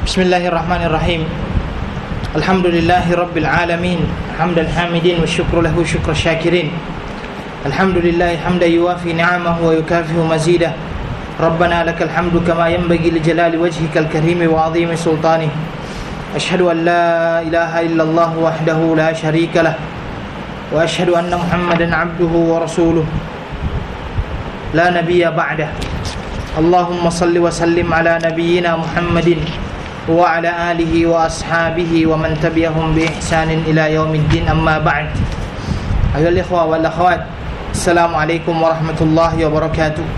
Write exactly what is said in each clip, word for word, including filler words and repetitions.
Bismillahirrahmanirrahim. Alhamdulillahi rabbil alamin, hamdal hamidin wa syukru lahu syukra syakirin. Alhamdulillahi hamdan yuwafi ni'amahu wa yukafihu mazidah. Rabbana lakal hamdu kama yanbaghi li jalali wajhikal karim wa 'azimi sultanih. Ashhadu an la ilaha illallah wahdahu la syarika lah wa ashhadu anna Muhammadan 'abduhu wa rasuluh la nabiyya ba'dah. Allahumma salli wa sallim ala nabiyyina Muhammadin wa ala alihi wa ashabihi wa man tabi'ahum bi ihsanin ila yaumiddin, amma ba'd. Ayyuhal ikhwa wal akhwat, assalamualaikum warahmatullahi wabarakatuh.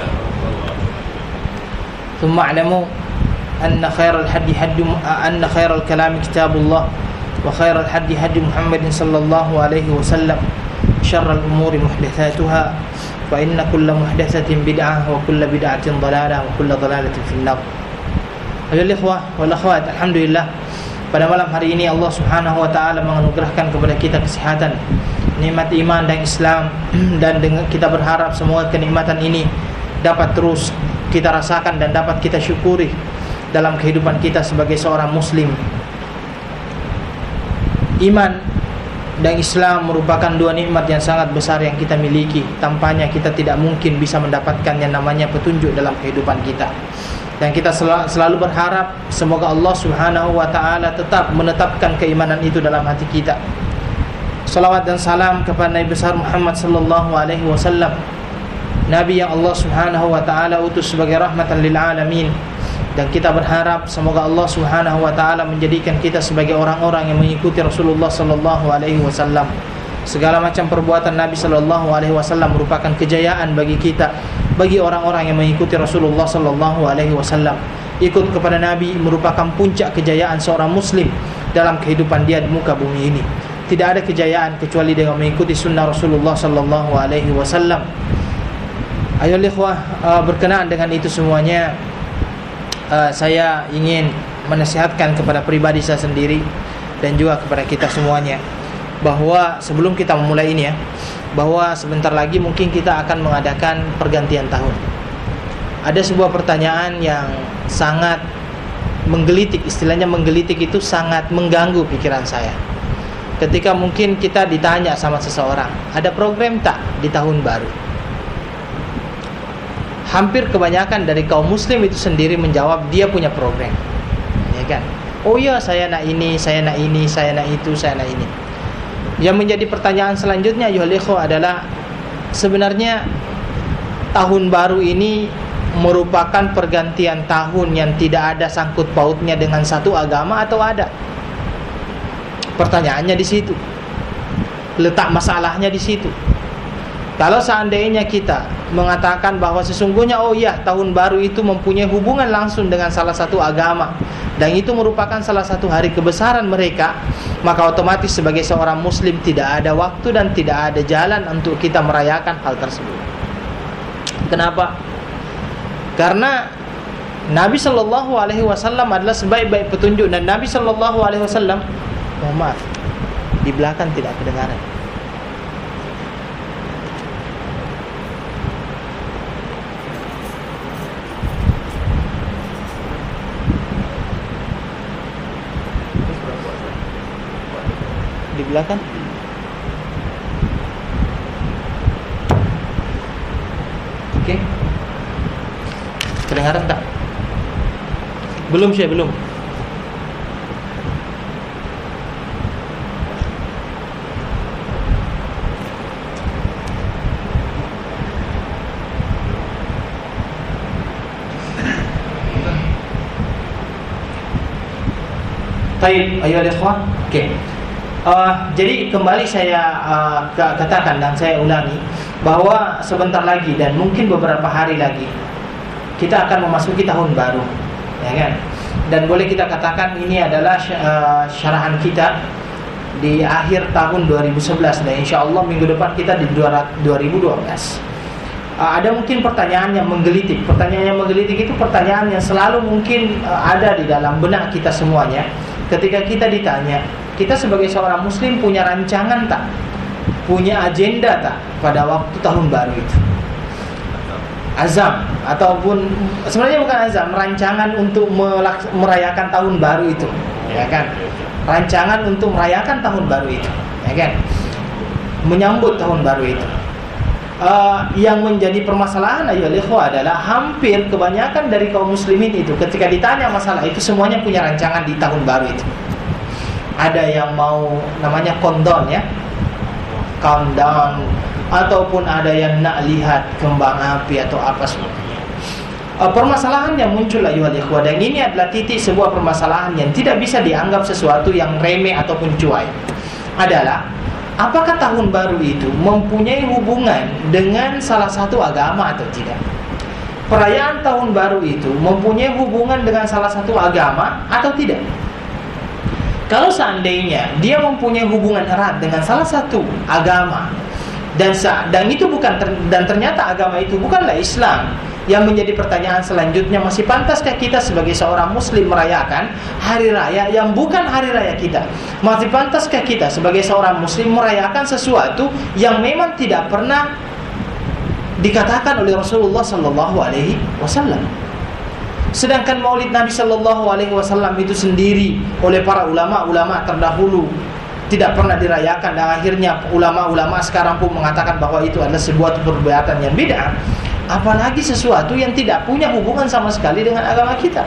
Thumma a'lamu anna khairal hadi hadi anna khairal kalami kitabullah wa khairal hadi hadi Muhammadin sallallahu alaihi wasallam. Syarrul umuri muhdatsatuha fa inna kulla muhdatsatin bid'ah wa kulla bid'atin dhalalah wa kulla dhalalatin finnar. Ayolah ikhwah wal akhwat, alhamdulillah pada malam hari ini Allah Subhanahu wa taala menganugerahkan kepada kita kesehatan, nikmat iman dan Islam, dan dengan kita berharap semua kenikmatan ini dapat terus kita rasakan dan dapat kita syukuri dalam kehidupan kita sebagai seorang muslim. Iman dan Islam merupakan dua nikmat yang sangat besar yang kita miliki. Tanpanya kita tidak mungkin bisa mendapatkan yang namanya petunjuk dalam kehidupan kita. Dan kita sel- selalu berharap semoga Allah Subhanahu wa taala tetap menetapkan keimanan itu dalam hati kita. Salawat dan salam kepada Nabi besar Muhammad sallallahu alaihi wasallam, Nabi yang Allah Subhanahu wa taala utus sebagai rahmatan lil alamin. Dan kita berharap semoga Allah Subhanahu wa taala menjadikan kita sebagai orang-orang yang mengikuti Rasulullah sallallahu alaihi wasallam. Segala macam perbuatan Nabi sallallahu alaihi wasallam merupakan kejayaan bagi kita, bagi orang-orang yang mengikuti Rasulullah sallallahu alaihi wasallam. Ikut kepada Nabi merupakan puncak kejayaan seorang muslim dalam kehidupan dia di muka bumi ini. Tidak ada kejayaan kecuali dengan mengikuti sunnah Rasulullah sallallahu alaihi wasallam. Ayolah ikhwah, uh, berkenaan dengan itu semuanya, uh, saya ingin menasihatkan kepada pribadi saya sendiri dan juga kepada kita semuanya, bahwa sebelum kita memulai ini ya, bahwa sebentar lagi mungkin kita akan mengadakan pergantian tahun. Ada sebuah pertanyaan yang sangat menggelitik, istilahnya menggelitik itu sangat mengganggu pikiran saya. Ketika mungkin kita ditanya sama seseorang, ada program tak di tahun baru? Hampir kebanyakan dari kaum muslim itu sendiri menjawab dia punya program, ya kan? Oh iya, saya nak ini, saya nak ini, saya nak itu, saya nak ini. Yang menjadi pertanyaan selanjutnya ayyuhal ikhwah adalah, sebenarnya tahun baru ini merupakan pergantian tahun yang tidak ada sangkut pautnya dengan satu agama atau ada? Pertanyaannya di situ. Letak masalahnya di situ. Kalau seandainya kita mengatakan bahwa sesungguhnya oh iya, tahun baru itu mempunyai hubungan langsung dengan salah satu agama dan itu merupakan salah satu hari kebesaran mereka, maka otomatis sebagai seorang muslim tidak ada waktu dan tidak ada jalan untuk kita merayakan hal tersebut. Kenapa? Karena Nabi sallallahu alaihi wasallam adalah sebaik-baik petunjuk, dan Nabi sallallahu alaihi wasallam, mohon maaf, di belakang tidak kedengaran. Di belakang. Oke. Kedengaran tak? Belum sih, belum. Baik, ayo ikhwan. Oke. Uh, jadi kembali saya uh, katakan dan saya ulangi bahwa sebentar lagi dan mungkin beberapa hari lagi kita akan memasuki tahun baru, ya kan? Dan boleh kita katakan ini adalah uh, syarahan kita di akhir tahun dua ribu sebelas, dan insya Allah minggu depan kita di dua ribu dua belas. Uh, ada mungkin pertanyaan yang menggelitik. Pertanyaan yang menggelitik itu pertanyaan yang selalu mungkin uh, ada di dalam benak kita semuanya. Ketika kita ditanya, kita sebagai seorang muslim punya rancangan tak? Punya agenda tak pada waktu tahun baru itu? azam ataupun sebenarnya bukan azam, rancangan untuk melaks- merayakan tahun baru itu, ya kan? Rancangan untuk merayakan tahun baru itu, ya kan? Menyambut tahun baru itu. Uh, yang menjadi permasalahan ayolah ikhwah adalah hampir kebanyakan dari kaum muslimin itu ketika ditanya masalah itu semuanya punya rancangan di tahun baru itu. Ada yang mau namanya countdown ya, countdown, ataupun ada yang nak lihat kembang api atau apa sebagainya. Uh, permasalahan yang muncul ayolah ikhwah, dan ini adalah titik sebuah permasalahan yang tidak bisa dianggap sesuatu yang remeh ataupun cuai, adalah apakah tahun baru itu mempunyai hubungan dengan salah satu agama atau tidak? Perayaan tahun baru itu mempunyai hubungan dengan salah satu agama atau tidak? Kalau seandainya dia mempunyai hubungan erat dengan salah satu agama dan dan itu bukan ter, dan ternyata agama itu bukanlah Islam, yang menjadi pertanyaan selanjutnya, masih pantaskah kita sebagai seorang muslim merayakan hari raya yang bukan hari raya kita? Masih pantaskah kita sebagai seorang muslim merayakan sesuatu yang memang tidak pernah dikatakan oleh Rasulullah sallallahu alaihi wasallam? Sedangkan Maulid Nabi sallallahu alaihi wasallam itu sendiri oleh para ulama-ulama terdahulu tidak pernah dirayakan, dan akhirnya ulama-ulama sekarang pun mengatakan bahwa itu adalah sebuah perbuatan yang bid'ah. Apalagi sesuatu yang tidak punya hubungan sama sekali dengan agama kita.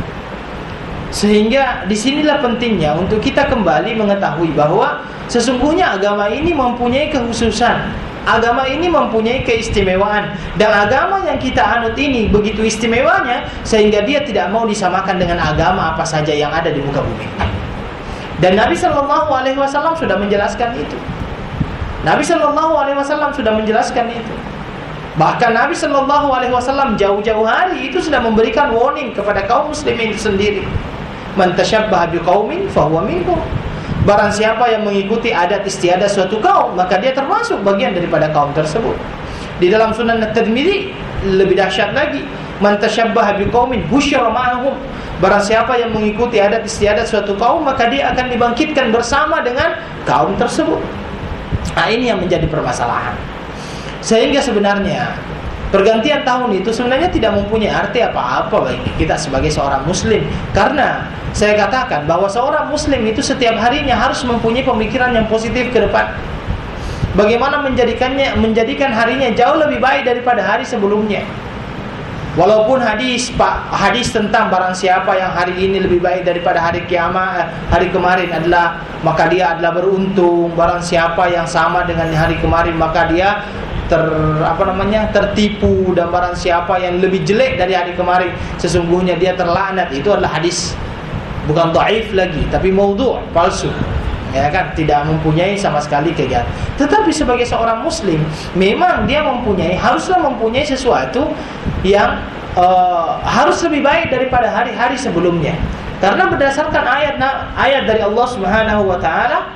Sehingga disinilah pentingnya untuk kita kembali mengetahui bahwa sesungguhnya agama ini mempunyai kekhususan, agama ini mempunyai keistimewaan, dan agama yang kita anut ini begitu istimewanya sehingga dia tidak mau disamakan dengan agama apa saja yang ada di muka bumi. Dan Nabi Shallallahu Alaihi Wasallam sudah menjelaskan itu. Nabi Shallallahu Alaihi Wasallam sudah menjelaskan itu. Bahkan Nabi Shallallahu Alaihi Wasallam jauh-jauh hari itu sudah memberikan warning kepada kaum muslimin itu sendiri. Man tashabbaha biqaumin fahuwa minhum. Barang siapa yang mengikuti adat istiadat suatu kaum, maka dia termasuk bagian daripada kaum tersebut. Di dalam Sunan At-Tirmidzi lebih dahsyat lagi, man tashabbaha biqaumin husyira ma'ahum. Barang siapa yang mengikuti adat istiadat suatu kaum, maka dia akan dibangkitkan bersama dengan kaum tersebut. Nah, ini yang menjadi permasalahan. Sehingga sebenarnya pergantian tahun itu sebenarnya tidak mempunyai arti apa-apa bagi kita sebagai seorang muslim. Karena saya katakan bahwa seorang muslim itu setiap harinya harus mempunyai pemikiran yang positif ke depan. Bagaimana menjadikannya menjadikan harinya jauh lebih baik daripada hari sebelumnya. Walaupun hadis Pak hadis tentang barang siapa yang hari ini lebih baik daripada hari kiamat hari kemarin adalah maka dia adalah beruntung. Barang siapa yang sama dengan hari kemarin maka dia ter apa namanya tertipu, dan barang siapa yang lebih jelek dari hari kemarin sesungguhnya dia terlaknat. Itu adalah hadis bukan dhaif lagi, tapi maudhu', palsu, ya kan, tidak mempunyai sama sekali kegiatan. Tetapi sebagai seorang muslim memang dia mempunyai haruslah mempunyai sesuatu yang uh, harus lebih baik daripada hari-hari sebelumnya, karena berdasarkan ayat ayat dari Allah Subhanahu wa taala,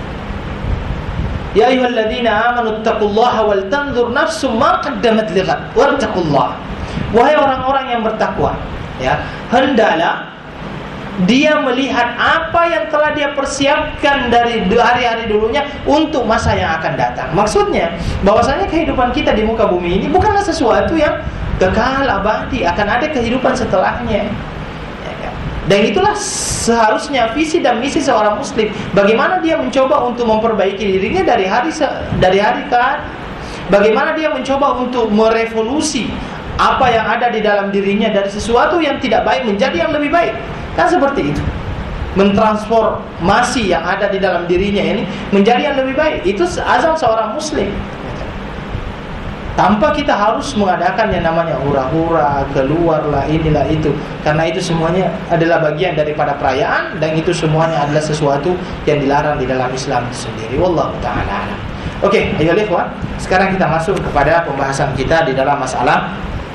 ya ayyuhalladzina amanu taqullaha wal tanzur nafsum ma qaddamat lighad wattaqullah. Wahai orang-orang yang bertakwa, ya, hendaklah dia melihat apa yang telah dia persiapkan dari hari-hari dulunya untuk masa yang akan datang. Maksudnya bahwasanya kehidupan kita di muka bumi ini bukanlah sesuatu yang kekal abadi, akan ada kehidupan setelahnya. Dan itulah seharusnya visi dan misi seorang muslim. Bagaimana dia mencoba untuk memperbaiki dirinya dari hari dari hari ke hari. Bagaimana dia mencoba untuk merevolusi apa yang ada di dalam dirinya dari sesuatu yang tidak baik menjadi yang lebih baik. Kan seperti itu. Mentransformasi yang ada di dalam dirinya ini menjadi yang lebih baik. Itu azam seorang muslim. Tanpa kita harus mengadakan yang namanya hura-hura, keluarlah inilah itu. Karena itu semuanya adalah bagian daripada perayaan, dan itu semuanya adalah sesuatu yang dilarang di dalam Islam itu sendiri. Wallahu ta'ala alam. Oke, ayo ikhwan, sekarang kita masuk kepada pembahasan kita di dalam masalah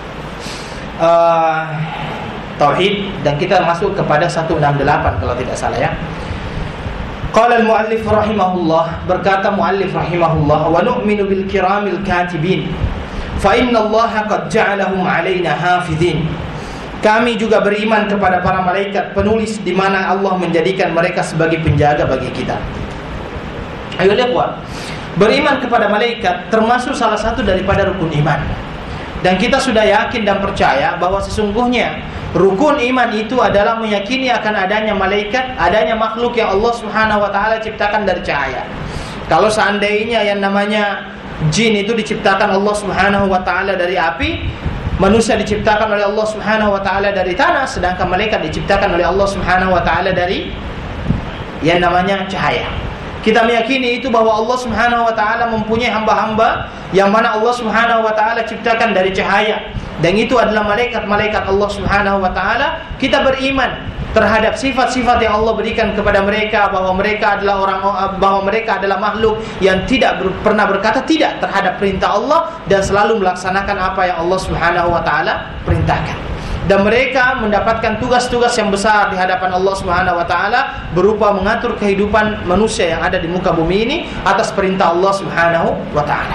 uh, tauhid, dan kita masuk kepada seratus enam puluh delapan kalau tidak salah ya. Qala al-muallif rahimahullah, berkata muallif rahimahullah, wa nu'minu bil kiramil katibin fa inna Allah qad ja'alahum 'alaina hafizin. Kami juga beriman kepada para malaikat penulis, di mana Allah menjadikan mereka sebagai penjaga bagi kita. Ayo lihat, beriman kepada malaikat termasuk salah satu daripada rukun iman. Dan kita sudah yakin dan percaya bahwa sesungguhnya rukun iman itu adalah meyakini akan adanya malaikat, adanya makhluk yang Allah Subhanahu wa taala ciptakan dari cahaya. Kalau seandainya yang namanya jin itu diciptakan Allah Subhanahu wa taala dari api, manusia diciptakan oleh Allah Subhanahu wa taala dari tanah, sedangkan malaikat diciptakan oleh Allah Subhanahu wa taala dari yang namanya cahaya. Kita meyakini itu bahwa Allah Subhanahu wa taala mempunyai hamba-hamba yang mana Allah Subhanahu wa taala ciptakan dari cahaya, dan itu adalah malaikat-malaikat Allah Subhanahu wa taala. Kita beriman terhadap sifat-sifat yang Allah berikan kepada mereka, bahwa mereka adalah orang bahwa mereka adalah makhluk yang tidak ber, pernah berkata tidak terhadap perintah Allah dan selalu melaksanakan apa yang Allah Subhanahu wa taala perintahkan. Dan mereka mendapatkan tugas-tugas yang besar di hadapan Allah Subhanahu wa taala berupa mengatur kehidupan manusia yang ada di muka bumi ini atas perintah Allah Subhanahu wa taala.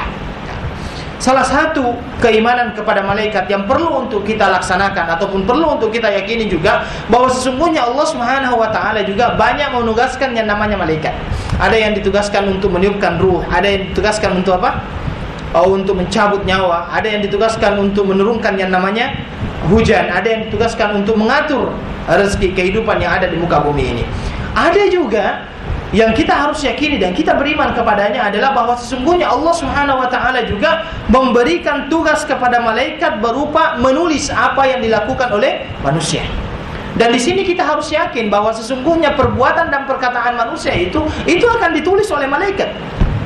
Salah satu keimanan kepada malaikat yang perlu untuk kita laksanakan ataupun perlu untuk kita yakini juga, bahwa sesungguhnya Allah Subhanahu wa taala juga banyak menugaskan yang namanya malaikat. Ada yang ditugaskan untuk meniupkan ruh, ada yang ditugaskan untuk apa? Oh, untuk mencabut nyawa, ada yang ditugaskan untuk menurunkan yang namanya hujan, ada yang ditugaskan untuk mengatur rezeki kehidupan yang ada di muka bumi ini. Ada juga yang kita harus yakini dan kita beriman kepadanya adalah bahwa sesungguhnya Allah Subhanahu wa taala juga memberikan tugas kepada malaikat berupa menulis apa yang dilakukan oleh manusia. Dan di sini kita harus yakin bahwa sesungguhnya perbuatan dan perkataan manusia itu itu akan ditulis oleh malaikat.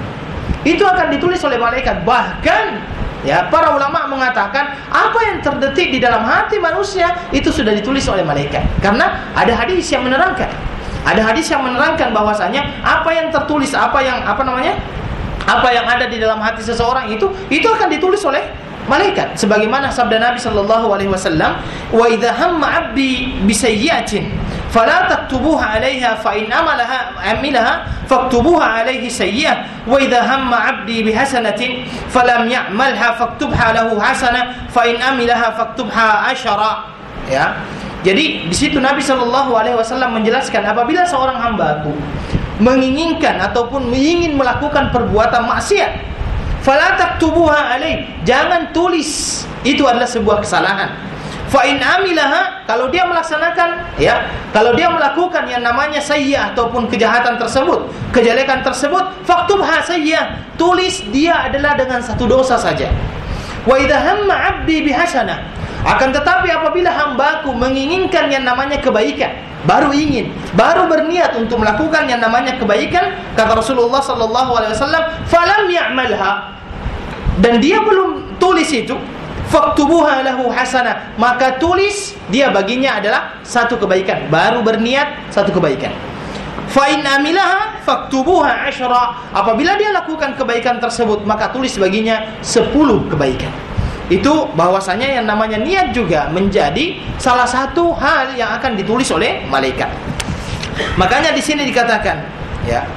Itu akan ditulis oleh malaikat. Bahkan ya, para ulama mengatakan apa yang terdetik di dalam hati manusia itu sudah ditulis oleh malaikat. Karena ada hadis yang menerangkan. Ada hadis yang menerangkan bahwasanya apa yang tertulis, apa yang apa namanya? Apa yang ada di dalam hati seseorang itu itu akan ditulis oleh malaikat. Sebagaimana sabda Nabi sallallahu alaihi wasallam, "Wa idza hamma 'abdi bi sayyi'atin fala taktubuha 'alaiha fa in amalaha amilaha faktubuha 'alaihi sayyi'ah wa idza hamma 'abdi bi hasanatin falam ya'malha faktubha lahu hasanah fa in amilaha faktubha asyara." Ya. Jadi di situ Nabi sallallahu alaihi wasallam menjelaskan, apabila seorang hamba-Ku menginginkan ataupun ingin melakukan perbuatan maksiat, fala taktubuha alaih, jangan tulis, itu adalah sebuah kesalahan. Fa in amilaha, kalau dia melaksanakan, ya, kalau dia melakukan yang namanya sayyi'ah ataupun kejahatan tersebut, kejelekan tersebut, faktubha sayyi'ah, tulis dia adalah dengan satu dosa saja. Wa idza hamma 'abdi bihasanah, akan tetapi apabila hamba-Ku menginginkan yang namanya kebaikan, baru ingin, baru berniat untuk melakukan yang namanya kebaikan, kata Rasulullah sallallahu alaihi wasallam, falam ya'malha, dan dia belum tulis itu, faktubuha lahu hasanah, maka tulis dia baginya adalah satu kebaikan, baru berniat satu kebaikan. Fa in amilaha faktubuha asyara, apabila dia lakukan kebaikan tersebut maka tulis baginya sepuluh kebaikan. Itu bahwasanya yang namanya niat juga menjadi salah satu hal yang akan ditulis oleh malaikat. Makanya di sini dikatakan, ya,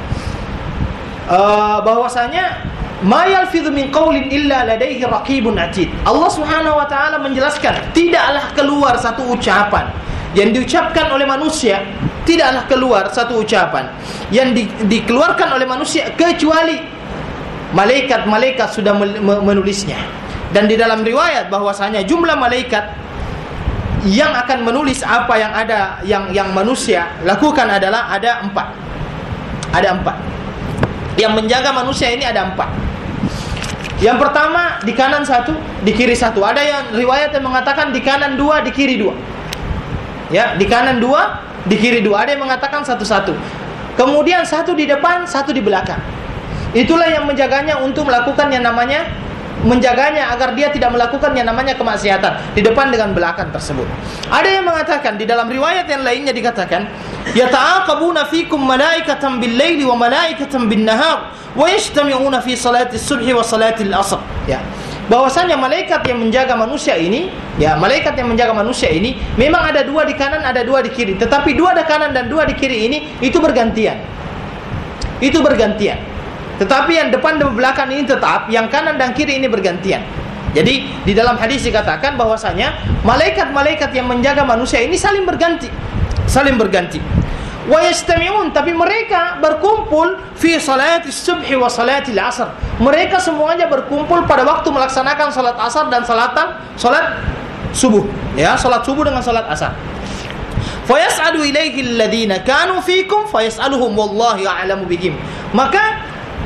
uh, bahwasanya ma yalfidhu min qaulin illa ladaihi raqibun atid. Allah Subhanahu wa taala menjelaskan, tidaklah keluar satu ucapan yang diucapkan oleh manusia, tidaklah keluar satu ucapan yang di, dikeluarkan oleh manusia kecuali malaikat-malaikat sudah menulisnya. Dan di dalam riwayat bahwasanya jumlah malaikat yang akan menulis apa yang ada yang yang manusia lakukan adalah ada empat. Ada empat. Yang menjaga manusia ini ada empat. Yang pertama di kanan satu, di kiri satu. Ada yang riwayat yang mengatakan di kanan dua, di kiri dua. Ya, di kanan dua, di kiri dua. Ada yang mengatakan satu-satu. Kemudian satu di depan, satu di belakang. Itulah yang menjaganya untuk melakukan yang namanya menjaganya agar dia tidak melakukan yang namanya kemaksiatan di depan dengan belakang tersebut. Ada yang mengatakan di dalam riwayat yang lainnya dikatakan, yata'aqabuna fikum malaikatan bil-laili wa malaikatan bin-nahar wa yajtami'una fi salati as-subhi wa salati al-'asr. Ya. Bahwasanya malaikat yang menjaga manusia ini, ya, malaikat yang menjaga manusia ini memang ada dua di kanan, ada dua di kiri. Tetapi dua di kanan dan dua di kiri ini itu bergantian. Itu bergantian. Tetapi yang depan dan belakang ini tetap, yang kanan dan kiri ini bergantian. Jadi di dalam hadis dikatakan bahwasanya malaikat-malaikat yang menjaga manusia ini saling berganti, saling berganti. wa yastami'un, tapi mereka berkumpul fi salati subhi wa salati al-asr. Mereka semuanya berkumpul pada waktu melaksanakan salat asar dan salatan salat subuh, ya, salat subuh dengan salat asar. Fa yas'adu ilaihi alladhina kanu fikum fa yas'aluhum wallahu a'lamu bihim. Maka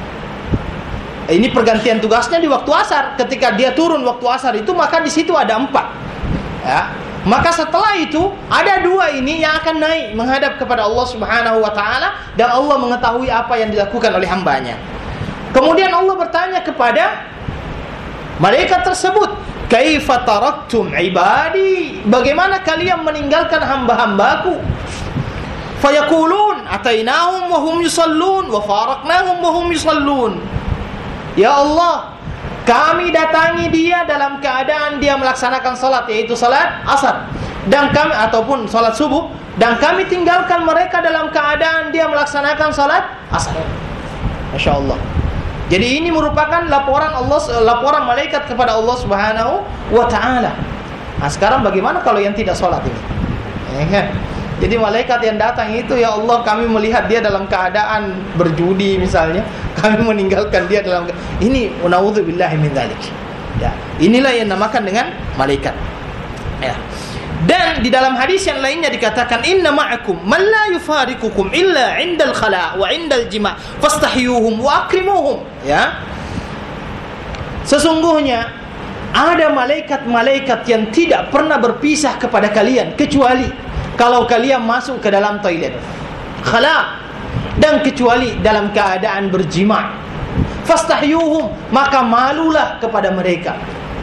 ini pergantian tugasnya di waktu asar. Ketika dia turun waktu asar itu, maka di situ ada empat, ya. Maka setelah itu ada dua ini yang akan naik menghadap kepada Allah Subhanahu wa taala, dan Allah mengetahui apa yang dilakukan oleh hambanya. Kemudian Allah bertanya kepada malaikat tersebut, "Kaifa taraktum ibadi?" Bagaimana kalian meninggalkan hamba-hambaku? Fayaqulun atainahum wa hum yusallun wa faraqnahum wa hum yusallun. Ya Allah, kami datangi dia dalam keadaan dia melaksanakan salat, yaitu salat asar, dan kami ataupun salat subuh, dan kami tinggalkan mereka dalam keadaan dia melaksanakan salat asar. Masya Allah. Jadi ini merupakan laporan Allah, laporan malaikat kepada Allah Subhanahu wa taala. Nah, sekarang bagaimana kalau yang tidak salat ini? Ya kan? Jadi malaikat yang datang itu, ya Allah, kami melihat dia dalam keadaan berjudi misalnya, kami meninggalkan dia dalam ini, naudzubillahi min dzalik. Ya, inilah yang dinamakan dengan malaikat. Ya. Dan di dalam hadis yang lainnya dikatakan, inna ma'akum man la yufariqukum illa 'indal khala' wa 'indal jima' fastahyuhum wa akrimuhum. Ya. Sesungguhnya ada malaikat-malaikat yang tidak pernah berpisah kepada kalian kecuali kalau kalian masuk ke dalam toilet, khala, dan kecuali dalam keadaan berjima'. Fastahyuhum, maka malulah kepada mereka.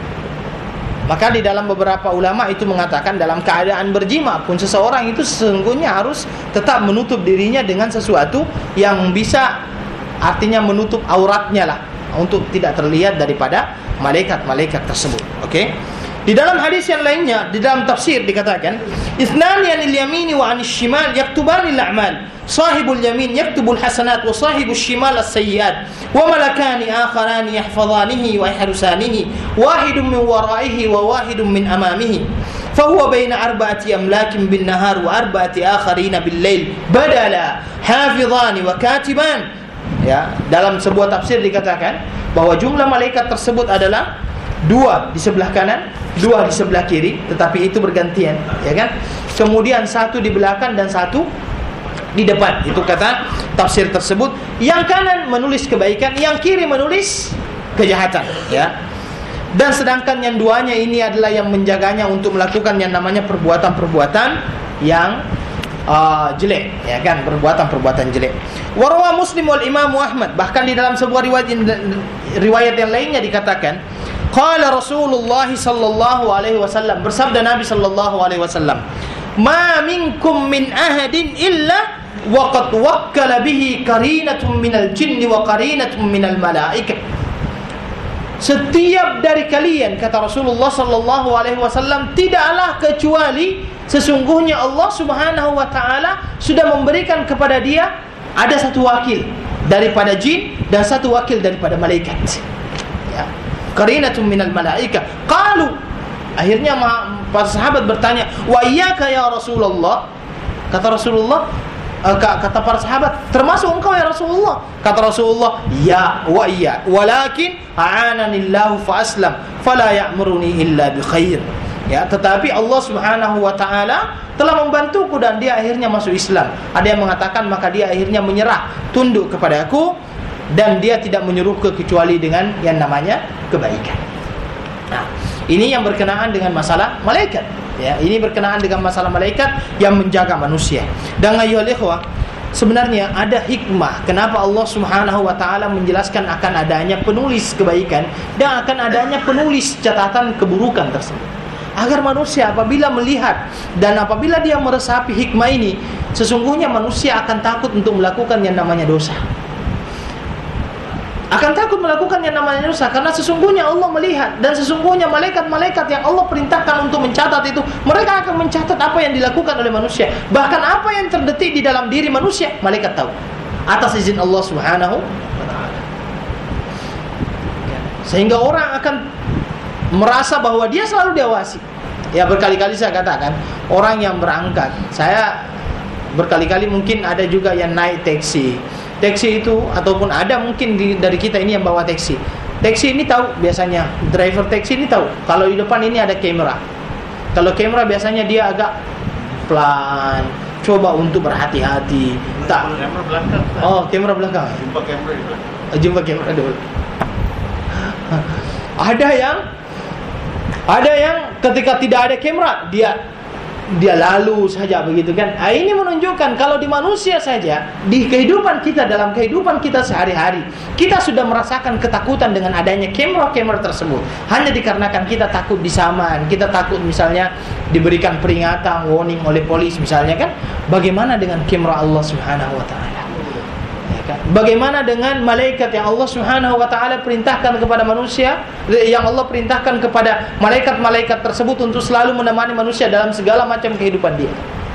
Maka di dalam beberapa ulama itu mengatakan dalam keadaan berjima' pun seseorang itu sesungguhnya harus tetap menutup dirinya dengan sesuatu yang bisa, artinya menutup auratnya lah, untuk tidak terlihat daripada malaikat-malaikat tersebut. Oke? Okay? Di dalam hadis yang lainnya, di dalam tafsir dikatakan, "Ithnani 'anil yamini wa 'anil shimal yaktubani al-a'mal. Sahibul yamin yaktubul hasanat wa sahibul shimal as-sayyi'at. Wa malakani akharani yahfazanihi wa yahrusanihi. Wahidun min wara'ihi wa wahidun min amamihi. Fahuwa baina arba'ati amlakin bin nahar wa arba'ati akharina bil lail. Badala hafizani wa katiban." Ya, dalam sebuah tafsir dikatakan bahwa jumlah malaikat tersebut adalah dua di sebelah kanan, dua di sebelah kiri, tetapi itu bergantian, ya kan? Kemudian satu di belakang dan satu di depan. Itu kata tafsir tersebut. Yang kanan menulis kebaikan, yang kiri menulis kejahatan, ya. Dan sedangkan yang duanya ini adalah yang menjaganya untuk melakukan yang namanya perbuatan-perbuatan yang uh, jelek, ya kan? Perbuatan-perbuatan jelek. Warwa Muslim wal Imam Ahmad, bahkan di dalam sebuah riwayat riwayat yang lainnya dikatakan, qala Rasulullah sallallahu alaihi wasallam, bersabda Nabi sallallahu alaihi wasallam, "Ma minkum min ahadin illa wa qad wakkala bihi qarinatun minal jinni wa qarinatun minal malaikah." Setiap dari kalian, kata Rasulullah sallallahu alaihi wasallam, tidaklah kecuali sesungguhnya Allah Subhanahu wa taala sudah memberikan kepada dia ada satu wakil daripada jin dan satu wakil daripada malaikat. Ya. Qarinatun minal malaika. Qalu, akhirnya para sahabat bertanya, "Wa iyyaka ya Rasulullah?" Kata Rasulullah, kata para sahabat, "Termasuk engkau ya Rasulullah?" Kata Rasulullah, "Ya wa iya, walakin a'ananillahu fa aslam, fala ya'muruni illa bi khair." Ya, tetapi Allah Subhanahu wa taala telah membantuku dan dia akhirnya masuk Islam. Ada yang mengatakan maka dia akhirnya menyerah, tunduk kepada aku, dan dia tidak menyuruhku kecuali dengan yang namanya kebaikan. Nah, ini yang berkenaan dengan masalah malaikat. Ya, ini berkenaan dengan masalah malaikat yang menjaga manusia. Dan ayyuhal ikhwah, sebenarnya ada hikmah kenapa Allah Subhanahu wa taala menjelaskan akan adanya penulis kebaikan dan akan adanya penulis catatan keburukan tersebut. Agar manusia apabila melihat dan apabila dia meresapi hikmah ini, sesungguhnya manusia akan takut untuk melakukan yang namanya dosa. Akan takut melakukan yang namanya dosa, karena sesungguhnya Allah melihat, dan sesungguhnya malaikat-malaikat yang Allah perintahkan untuk mencatat itu, mereka akan mencatat apa yang dilakukan oleh manusia. Bahkan apa yang terdetik di dalam diri manusia, malaikat tahu atas izin Allah Subhanahu wa taala. Sehingga orang akan merasa bahwa dia selalu diawasi. Ya, berkali-kali saya katakan, orang yang berangkat, saya berkali-kali mungkin ada juga yang naik taksi. Taksi itu ataupun ada mungkin di, dari kita ini yang bawa taksi. Taksi ini tahu biasanya, driver taksi ini tahu kalau di depan ini ada kamera. Kalau kamera biasanya dia agak pelan, coba untuk berhati-hati. Tak. Kamera belakang. Oh, kamera belakang. Jumpa kamera di belakang. Jumpa kamera dulu. Ada yang ada yang ketika tidak ada kamera dia dia lalu saja begitu kan. Nah, ini menunjukkan kalau di manusia saja, di kehidupan kita, dalam kehidupan kita sehari-hari, kita sudah merasakan ketakutan dengan adanya kamera-kamera tersebut. Hanya dikarenakan kita takut disaman, kita takut misalnya diberikan peringatan, warning oleh polis misalnya kan. Bagaimana dengan kamera Allah Subhanahu wa taala? Bagaimana dengan malaikat yang Allah Subhanahu wa taala perintahkan kepada manusia, yang Allah perintahkan kepada malaikat-malaikat tersebut untuk selalu menemani manusia dalam segala macam kehidupan dia.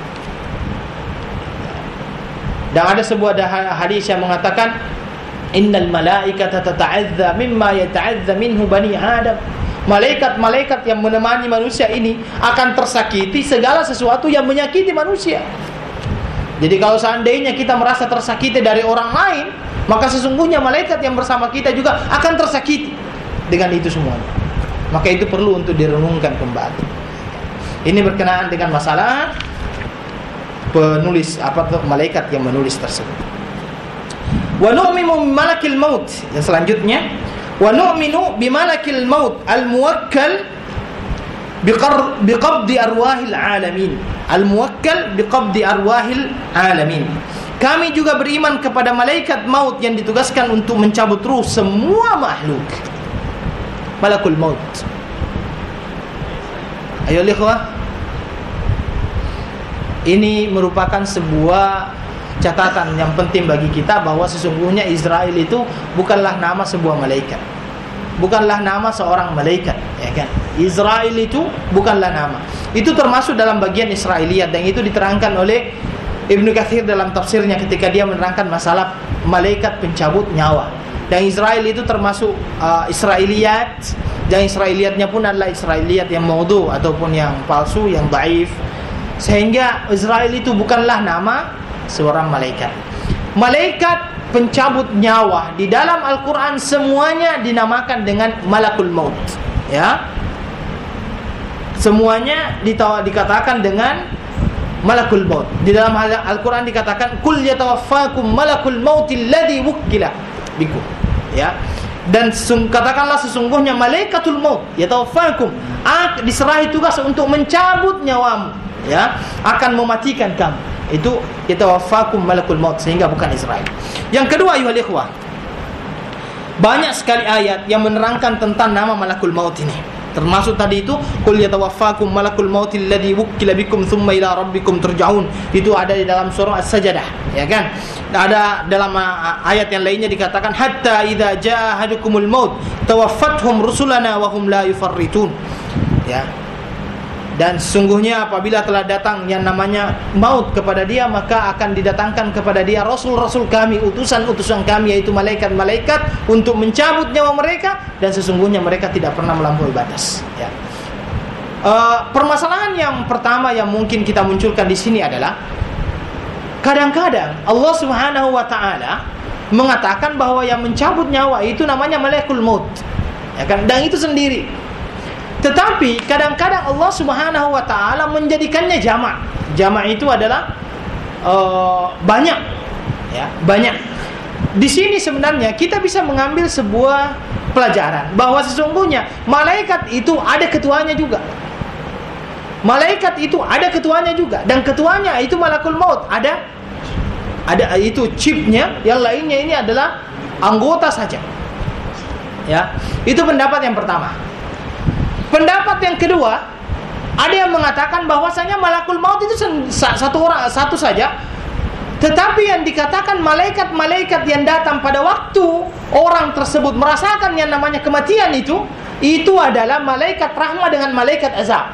Dan ada sebuah hadis yang mengatakan innal malaikata tata'adza mimma yata'adza minhu bani Adam. Malaikat-malaikat yang menemani manusia ini akan tersakiti segala sesuatu yang menyakiti manusia. Jadi kalau seandainya kita merasa tersakiti dari orang lain, maka sesungguhnya malaikat yang bersama kita juga akan tersakiti dengan itu semuanya. Maka itu perlu untuk direnungkan kembali. Ini berkenaan dengan masalah penulis apa tuh malaikat yang menulis tersebut. Wa nu'minu bimalakil maut. Yang selanjutnya, wa nu'minu bimalakil maut al-muwakkal biqar biqabdi arwahil alamin. Al-muwakkal biqabdi arwahil alamin. Kami juga beriman kepada malaikat maut yang ditugaskan untuk mencabut ruh semua makhluk. Malakul maut. Ayo ikhwah. Ini merupakan sebuah catatan yang penting bagi kita bahwa sesungguhnya Israel itu bukanlah nama sebuah malaikat. Bukanlah nama seorang malaikat, ya kan? Israel itu bukanlah nama. Itu termasuk dalam bagian Israiliyat dan itu diterangkan oleh Ibnu Katsir dalam tafsirnya ketika dia menerangkan masalah malaikat pencabut nyawa. Dan Israel itu termasuk uh, Israiliyat, dan Israiliyatnya pun adalah Israiliyat yang maudhu ataupun yang palsu, yang dhaif. Sehingga Israel itu bukanlah nama seorang malaikat. Malaikat pencabut nyawa di dalam Al-Quran semuanya dinamakan dengan malakul maut, ya. Semuanya ditawa, dikatakan dengan malakul maut. Di dalam Al-Quran dikatakan kul yatawaffakum malakul mautil ladzi wukkila bikum, ya. Dan katakanlah sesungguhnya malaikatul maut yatawaffakum, diserahi tugas untuk mencabut nyawamu, ya, akan mematikan kamu. Itu yatawaffakum malakul maut, sehingga bukan Israel. Yang kedua, ayuhal ikhwah, banyak sekali ayat yang menerangkan tentang nama malakul maut ini. Termasuk tadi itu qul yatawaffakum malakul maut alladzi wukkila bikum tsumma ila rabbikum turja'un. Itu ada di dalam surah As-Sajdah, ya kan? Ada dalam ayat yang lainnya dikatakan hatta idza jaa ahadukumul maut tawaffathum rusulana wa hum la yufarritun, ya. Dan sesungguhnya apabila telah datang yang namanya maut kepada dia, maka akan didatangkan kepada dia rasul-rasul kami, utusan-utusan kami, yaitu malaikat-malaikat untuk mencabut nyawa mereka, dan sesungguhnya mereka tidak pernah melampaui batas, ya. Uh, permasalahan yang pertama yang mungkin kita munculkan di sini adalah kadang-kadang Allah Subhanahu wa taala mengatakan bahwa yang mencabut nyawa itu namanya malakul maut, ya kan? Dan itu sendiri. Tetapi kadang-kadang Allah Subhanahu wa taala menjadikannya jamak. Jamak itu adalah uh, banyak, ya, banyak. Di sini sebenarnya kita bisa mengambil sebuah pelajaran bahwa sesungguhnya malaikat itu ada ketuanya juga. Malaikat itu ada ketuanya juga, dan ketuanya itu malakul maut. Ada ada itu chipnya, yang lainnya ini adalah anggota saja. Ya, itu pendapat yang pertama. Pendapat yang kedua, ada yang mengatakan bahwasanya malakul maut itu satu orang, satu saja. Tetapi yang dikatakan malaikat-malaikat yang datang pada waktu orang tersebut merasakan yang namanya kematian itu, itu adalah malaikat rahmah dengan malaikat azab.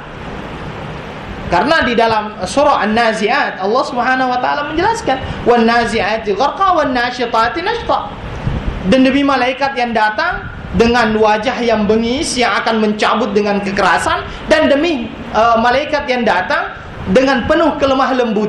Karena di dalam surah An-Nazi'at Allah Subhanahu wa taala menjelaskan wan nazi'ati gharqa wan nasyitati nashta. Dan demi malaikat yang datang dengan wajah yang bengis yang akan mencabut dengan kekerasan, dan demi uh, malaikat yang datang dengan penuh kelemah lembutan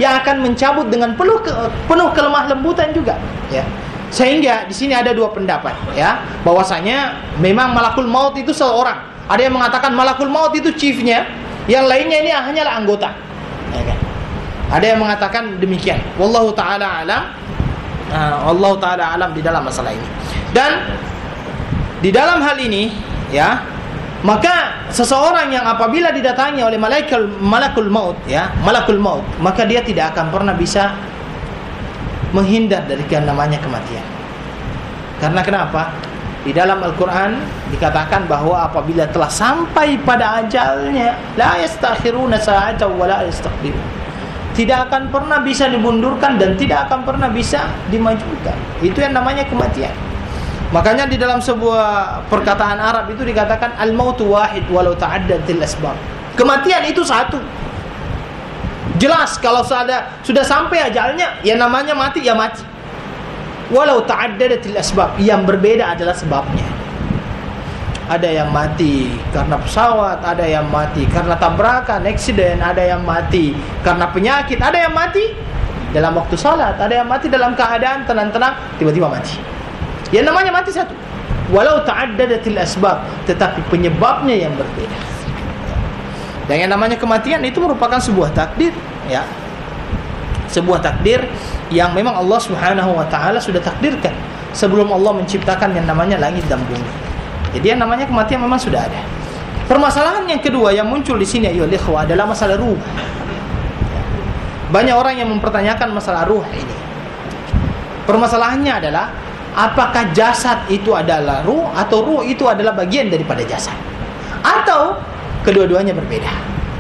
yang akan mencabut dengan penuh ke, penuh kelemah lembutan juga, ya. Sehingga di sini ada dua pendapat, ya, bahwasanya memang malakul maut itu seorang. Ada yang mengatakan malakul maut itu chiefnya, yang lainnya ini hanyalah anggota, ya kan? Ada yang mengatakan demikian. Wallahu taala alam. Uh, Allah taala alam di dalam masalah ini. Dan di dalam hal ini, ya, maka seseorang yang apabila didatangi oleh malaikat malakul maut, ya, malakul maut, maka dia tidak akan pernah bisa menghindar dari yang namanya kematian. Karena kenapa? Di dalam Al-Quran dikatakan bahwa apabila telah sampai pada ajalnya, la yastakhiruna sa'atan wa la yastaqdimun, tidak akan pernah bisa dimundurkan dan tidak akan pernah bisa dimajukan. Itu yang namanya kematian. Makanya di dalam sebuah perkataan Arab itu dikatakan al-mautu wahid walau ta'addatil asbab. Kematian itu satu. Jelas kalau sudah sudah sampai ajalnya, yang namanya mati ya mati. Walau ta'addadatil asbab, yang berbeda adalah sebabnya. Ada yang mati karena pesawat, ada yang mati karena tabrakan, accident, ada yang mati karena penyakit, ada yang mati dalam waktu salat, ada yang mati dalam keadaan tenang-tenang tiba-tiba mati. Yang namanya mati satu. Walau ta'addadatil asbab, tetapi penyebabnya yang berbeda. Dan yang namanya kematian itu merupakan sebuah takdir, ya. Sebuah takdir yang memang Allah Subhanahu wa taala sudah takdirkan sebelum Allah menciptakan yang namanya langit dan bumi. Jadi yang namanya kematian memang sudah ada. Permasalahan yang kedua yang muncul di sini ayo ikhwah adalah masalah ruh. Banyak orang yang mempertanyakan masalah ruh ini. Permasalahannya adalah apakah jasad itu adalah ruh atau ruh itu adalah bagian daripada jasad, atau kedua-duanya berbeda.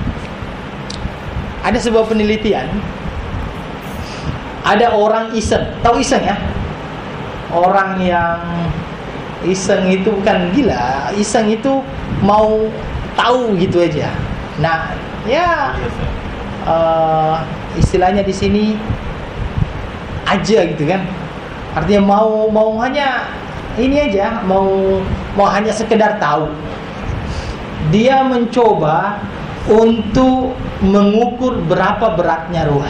Ada sebuah penelitian, ada orang iseng, tahu iseng ya? Orang yang iseng itu bukan gila, iseng itu mau tahu gitu aja. Nah, ya uh, istilahnya di sini aja gitu kan. Artinya mau mau hanya ini aja, mau mau hanya sekedar tahu. Dia mencoba untuk mengukur berapa beratnya ruh.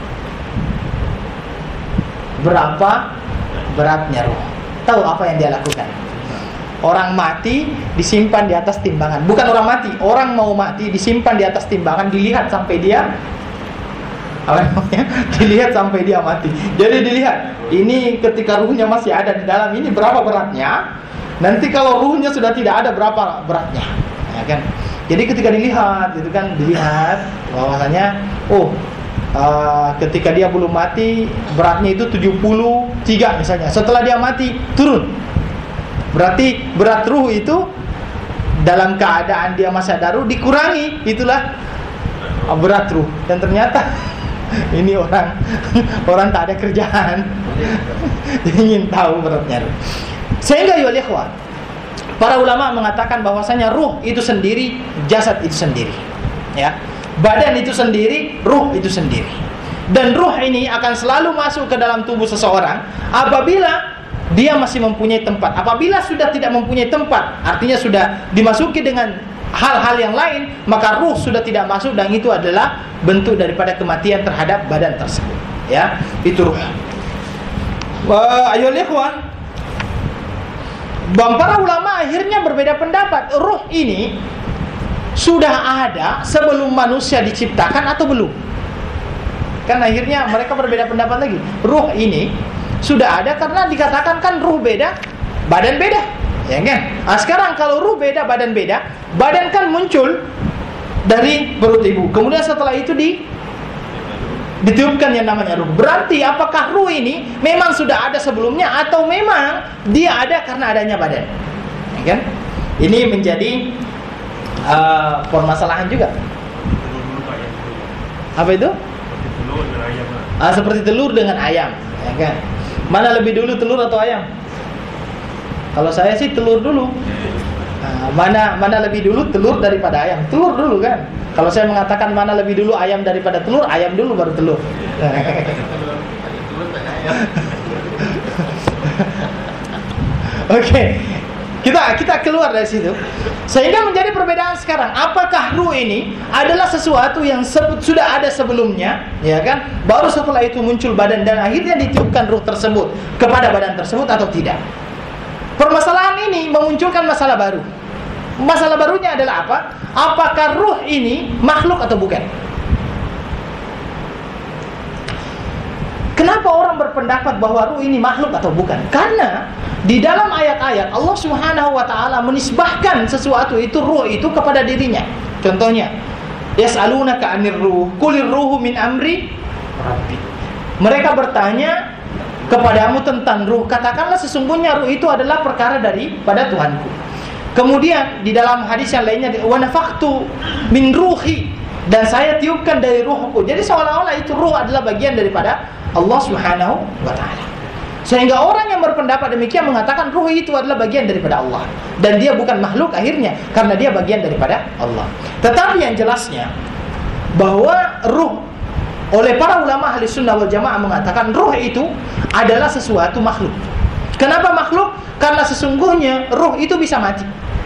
Berapa beratnya ruh. Tahu apa yang dia lakukan? Orang mati disimpan di atas timbangan. Bukan orang mati, orang mau mati disimpan di atas timbangan, dilihat sampai dia apa namanya? Dilihat sampai dia mati. Jadi dilihat, ini ketika ruhnya masih ada di dalam ini berapa beratnya. Nanti kalau ruhnya sudah tidak ada berapa beratnya, ya kan? Jadi ketika dilihat, itu kan dilihat bahwasanya, oh, uh, ketika dia belum mati beratnya itu tujuh puluh tiga misalnya. Setelah dia mati turun. Berarti berat ruh itu dalam keadaan dia masih ada ruh dikurangi, itulah berat ruh. Dan ternyata ini orang orang tak ada kerjaan, ingin tahu beratnya. Sehingga ya ikhwan, para ulama mengatakan bahwasanya ruh itu sendiri, jasad itu sendiri, ya. Badan itu sendiri, ruh itu sendiri. Dan ruh ini akan selalu masuk ke dalam tubuh seseorang apabila dia masih mempunyai tempat. Apabila sudah tidak mempunyai tempat, artinya sudah dimasuki dengan hal-hal yang lain, maka ruh sudah tidak masuk, dan itu adalah bentuk daripada kematian terhadap badan tersebut, ya. Itu ruh. Wa ayyuhal ikhwan, para ulama akhirnya berbeda pendapat. Ruh ini sudah ada sebelum manusia diciptakan atau belum? Kan akhirnya mereka berbeda pendapat lagi. Ruh ini sudah ada karena dikatakan kan ruh beda, badan beda. Ya kan? Nah, sekarang kalau ruh beda, badan beda, badan kan muncul dari perut ibu. Kemudian setelah itu di ditiupkan yang namanya ruh. Berarti apakah ruh ini memang sudah ada sebelumnya atau memang dia ada karena adanya badan? Ya kan? Ini menjadi uh, permasalahan juga. Apa itu? Ah, seperti telur dengan ayam. Ya kan? Mana lebih dulu, telur atau ayam? Kalau saya sih telur dulu. Nah, mana mana lebih dulu, telur daripada ayam? Telur dulu kan. Kalau saya mengatakan mana lebih dulu ayam daripada telur, ayam dulu baru telur. Oke. Okay. Kita kita keluar dari situ. Sehingga menjadi perbedaan sekarang. Apakah ruh ini adalah sesuatu yang se- sudah ada sebelumnya, ya kan? Baru setelah itu muncul badan dan akhirnya ditiupkan ruh tersebut kepada badan tersebut atau tidak? Permasalahan ini memunculkan masalah baru. Masalah barunya adalah apa? Apakah ruh ini makhluk atau bukan? Kenapa orang berpendapat bahwa ruh ini makhluk atau bukan? Karena di dalam ayat-ayat Allah Subhanahu wa taala menisbahkan sesuatu itu, ruh itu kepada dirinya. Contohnya, yas'alunaka 'anir ruh, qulir ruhu min amri rabbi. Mereka bertanya kepadamu tentang ruh, katakanlah sesungguhnya ruh itu adalah perkara daripada Tuhanku. Kemudian di dalam hadis yang lainnya, wa nafakhtu min ruhi, dan saya tiupkan dari ruhku. Jadi seolah-olah itu ruh adalah bagian daripada Allah Subhanahu wa taala. Sehingga orang yang berpendapat demikian mengatakan ruh itu adalah bagian daripada Allah dan dia bukan makhluk akhirnya karena dia bagian daripada Allah. Tetapi yang jelasnya bahwa ruh, oleh para ulama ahli sunnah wal jamaah mengatakan ruh itu adalah sesuatu makhluk. Kenapa makhluk? Karena sesungguhnya ruh itu bisa mati.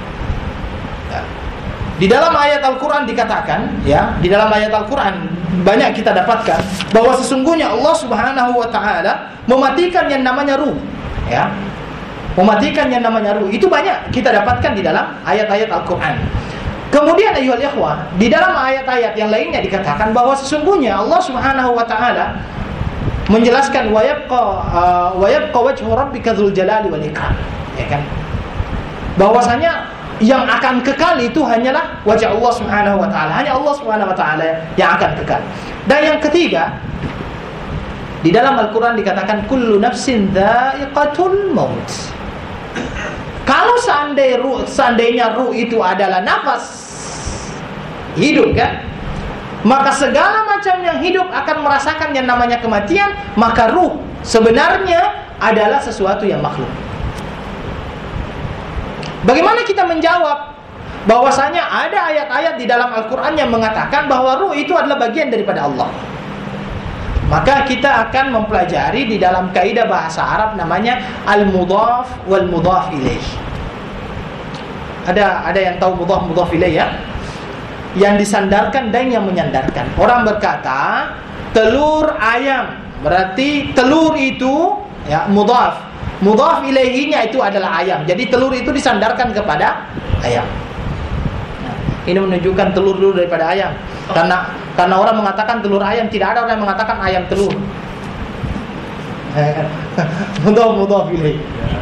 Di dalam ayat Al-Quran dikatakan, ya, di dalam ayat Al-Quran banyak kita dapatkan bahwa sesungguhnya Allah Subhanahu wa taala mematikan yang namanya ruh, ya. Mematikan yang namanya ruh. Itu banyak kita dapatkan di dalam ayat-ayat Al-Quran. Kemudian ayyuhal ikhwah, di dalam ayat-ayat yang lainnya dikatakan bahwa sesungguhnya Allah Subhanahu wa taala menjelaskan wa yabqa uh, wa yabqa wajhu rabbika dzul jalali wal ikram, ya kan? Bahwasanya yang akan kekal itu hanyalah wajah Allah Subhanahu wa taala. Hanya Allah Subhanahu wa taala yang akan kekal. Dan yang ketiga, di dalam Al-Qur'an dikatakan kullu nafsin dha'iqatul maut. Kalau seandainya ruh, seandainya ruh itu adalah nafas hidup, kan? Maka segala macam yang hidup akan merasakan yang namanya kematian, maka ruh sebenarnya adalah sesuatu yang makhluk. Bagaimana kita menjawab bahwasanya ada ayat-ayat di dalam Al-Quran yang mengatakan bahwa ruh itu adalah bagian daripada Allah? Maka kita akan mempelajari di dalam kaidah bahasa Arab namanya al-mudhaf wal mudhaf ilaih. Ada ada yang tahu mudhaf mudhaf ilaih, ya? Yang disandarkan dan yang menyandarkan. Orang berkata telur ayam, berarti telur itu, ya, mudhaf. Mudhaf ilaihinya itu adalah ayam. Jadi telur itu disandarkan kepada ayam. Nah, ini menunjukkan telur dulu daripada ayam. Karena karena orang mengatakan telur ayam, tidak ada orang yang mengatakan ayam telur. Mudhaf mudhaf ilaihi.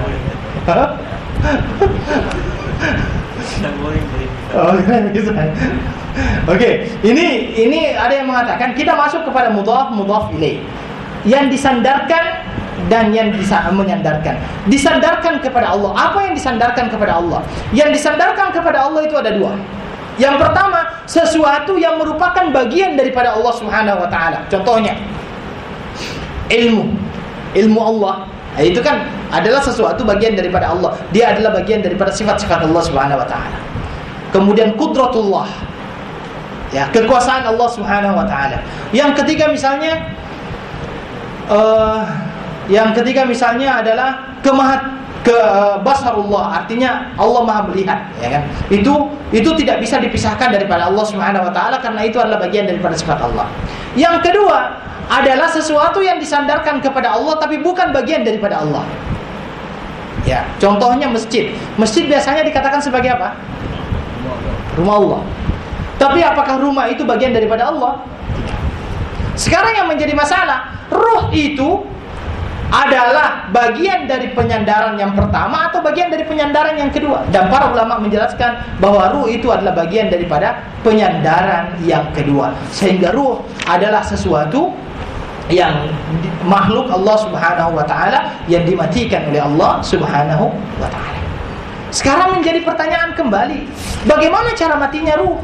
Oke, ini ini ada yang mengatakan kita masuk kepada mudhaf mudhaf ilaihi. Yang disandarkan dan yang bisa menyandarkan. Disandarkan kepada Allah. Apa yang disandarkan kepada Allah? Yang disandarkan kepada Allah itu ada dua. Yang pertama, sesuatu yang merupakan bagian daripada Allah Subhanahu wa taala. Contohnya, ilmu. Ilmu Allah. Nah, itu kan adalah sesuatu bagian daripada Allah. Dia adalah bagian daripada sifat-sifat Allah Subhanahu wa taala. Kemudian qudratullah. Ya, kekuasaan Allah Subhanahu wa taala. Yang ketiga misalnya uh, Yang ketiga misalnya adalah kemahat ke basarullah, artinya Allah Maha melihat, ya kan? Itu itu tidak bisa dipisahkan daripada Allah Subhanahu wa taala karena itu adalah bagian daripada sifat Allah. Yang kedua adalah sesuatu yang disandarkan kepada Allah tapi bukan bagian daripada Allah. Ya, contohnya masjid. Masjid biasanya dikatakan sebagai apa? Rumah Allah. Tapi apakah rumah itu bagian daripada Allah? Tidak. Sekarang yang menjadi masalah, ruh itu adalah bagian dari penyandaran yang pertama atau bagian dari penyandaran yang kedua. Dan para ulama menjelaskan bahwa ruh itu adalah bagian daripada penyandaran yang kedua. Sehingga ruh adalah sesuatu yang makhluk Allah Subhanahu wa taala yang dimatikan oleh Allah Subhanahu wa taala. Sekarang menjadi pertanyaan kembali, bagaimana cara matinya ruh?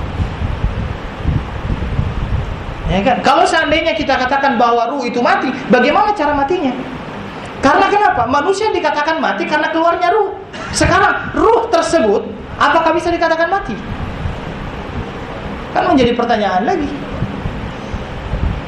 Ya kan? Kalau seandainya kita katakan bahwa ruh itu mati, bagaimana cara matinya? Karena kenapa? Manusia dikatakan mati karena keluarnya ruh. Sekarang ruh tersebut apakah bisa dikatakan mati? Kan menjadi pertanyaan lagi.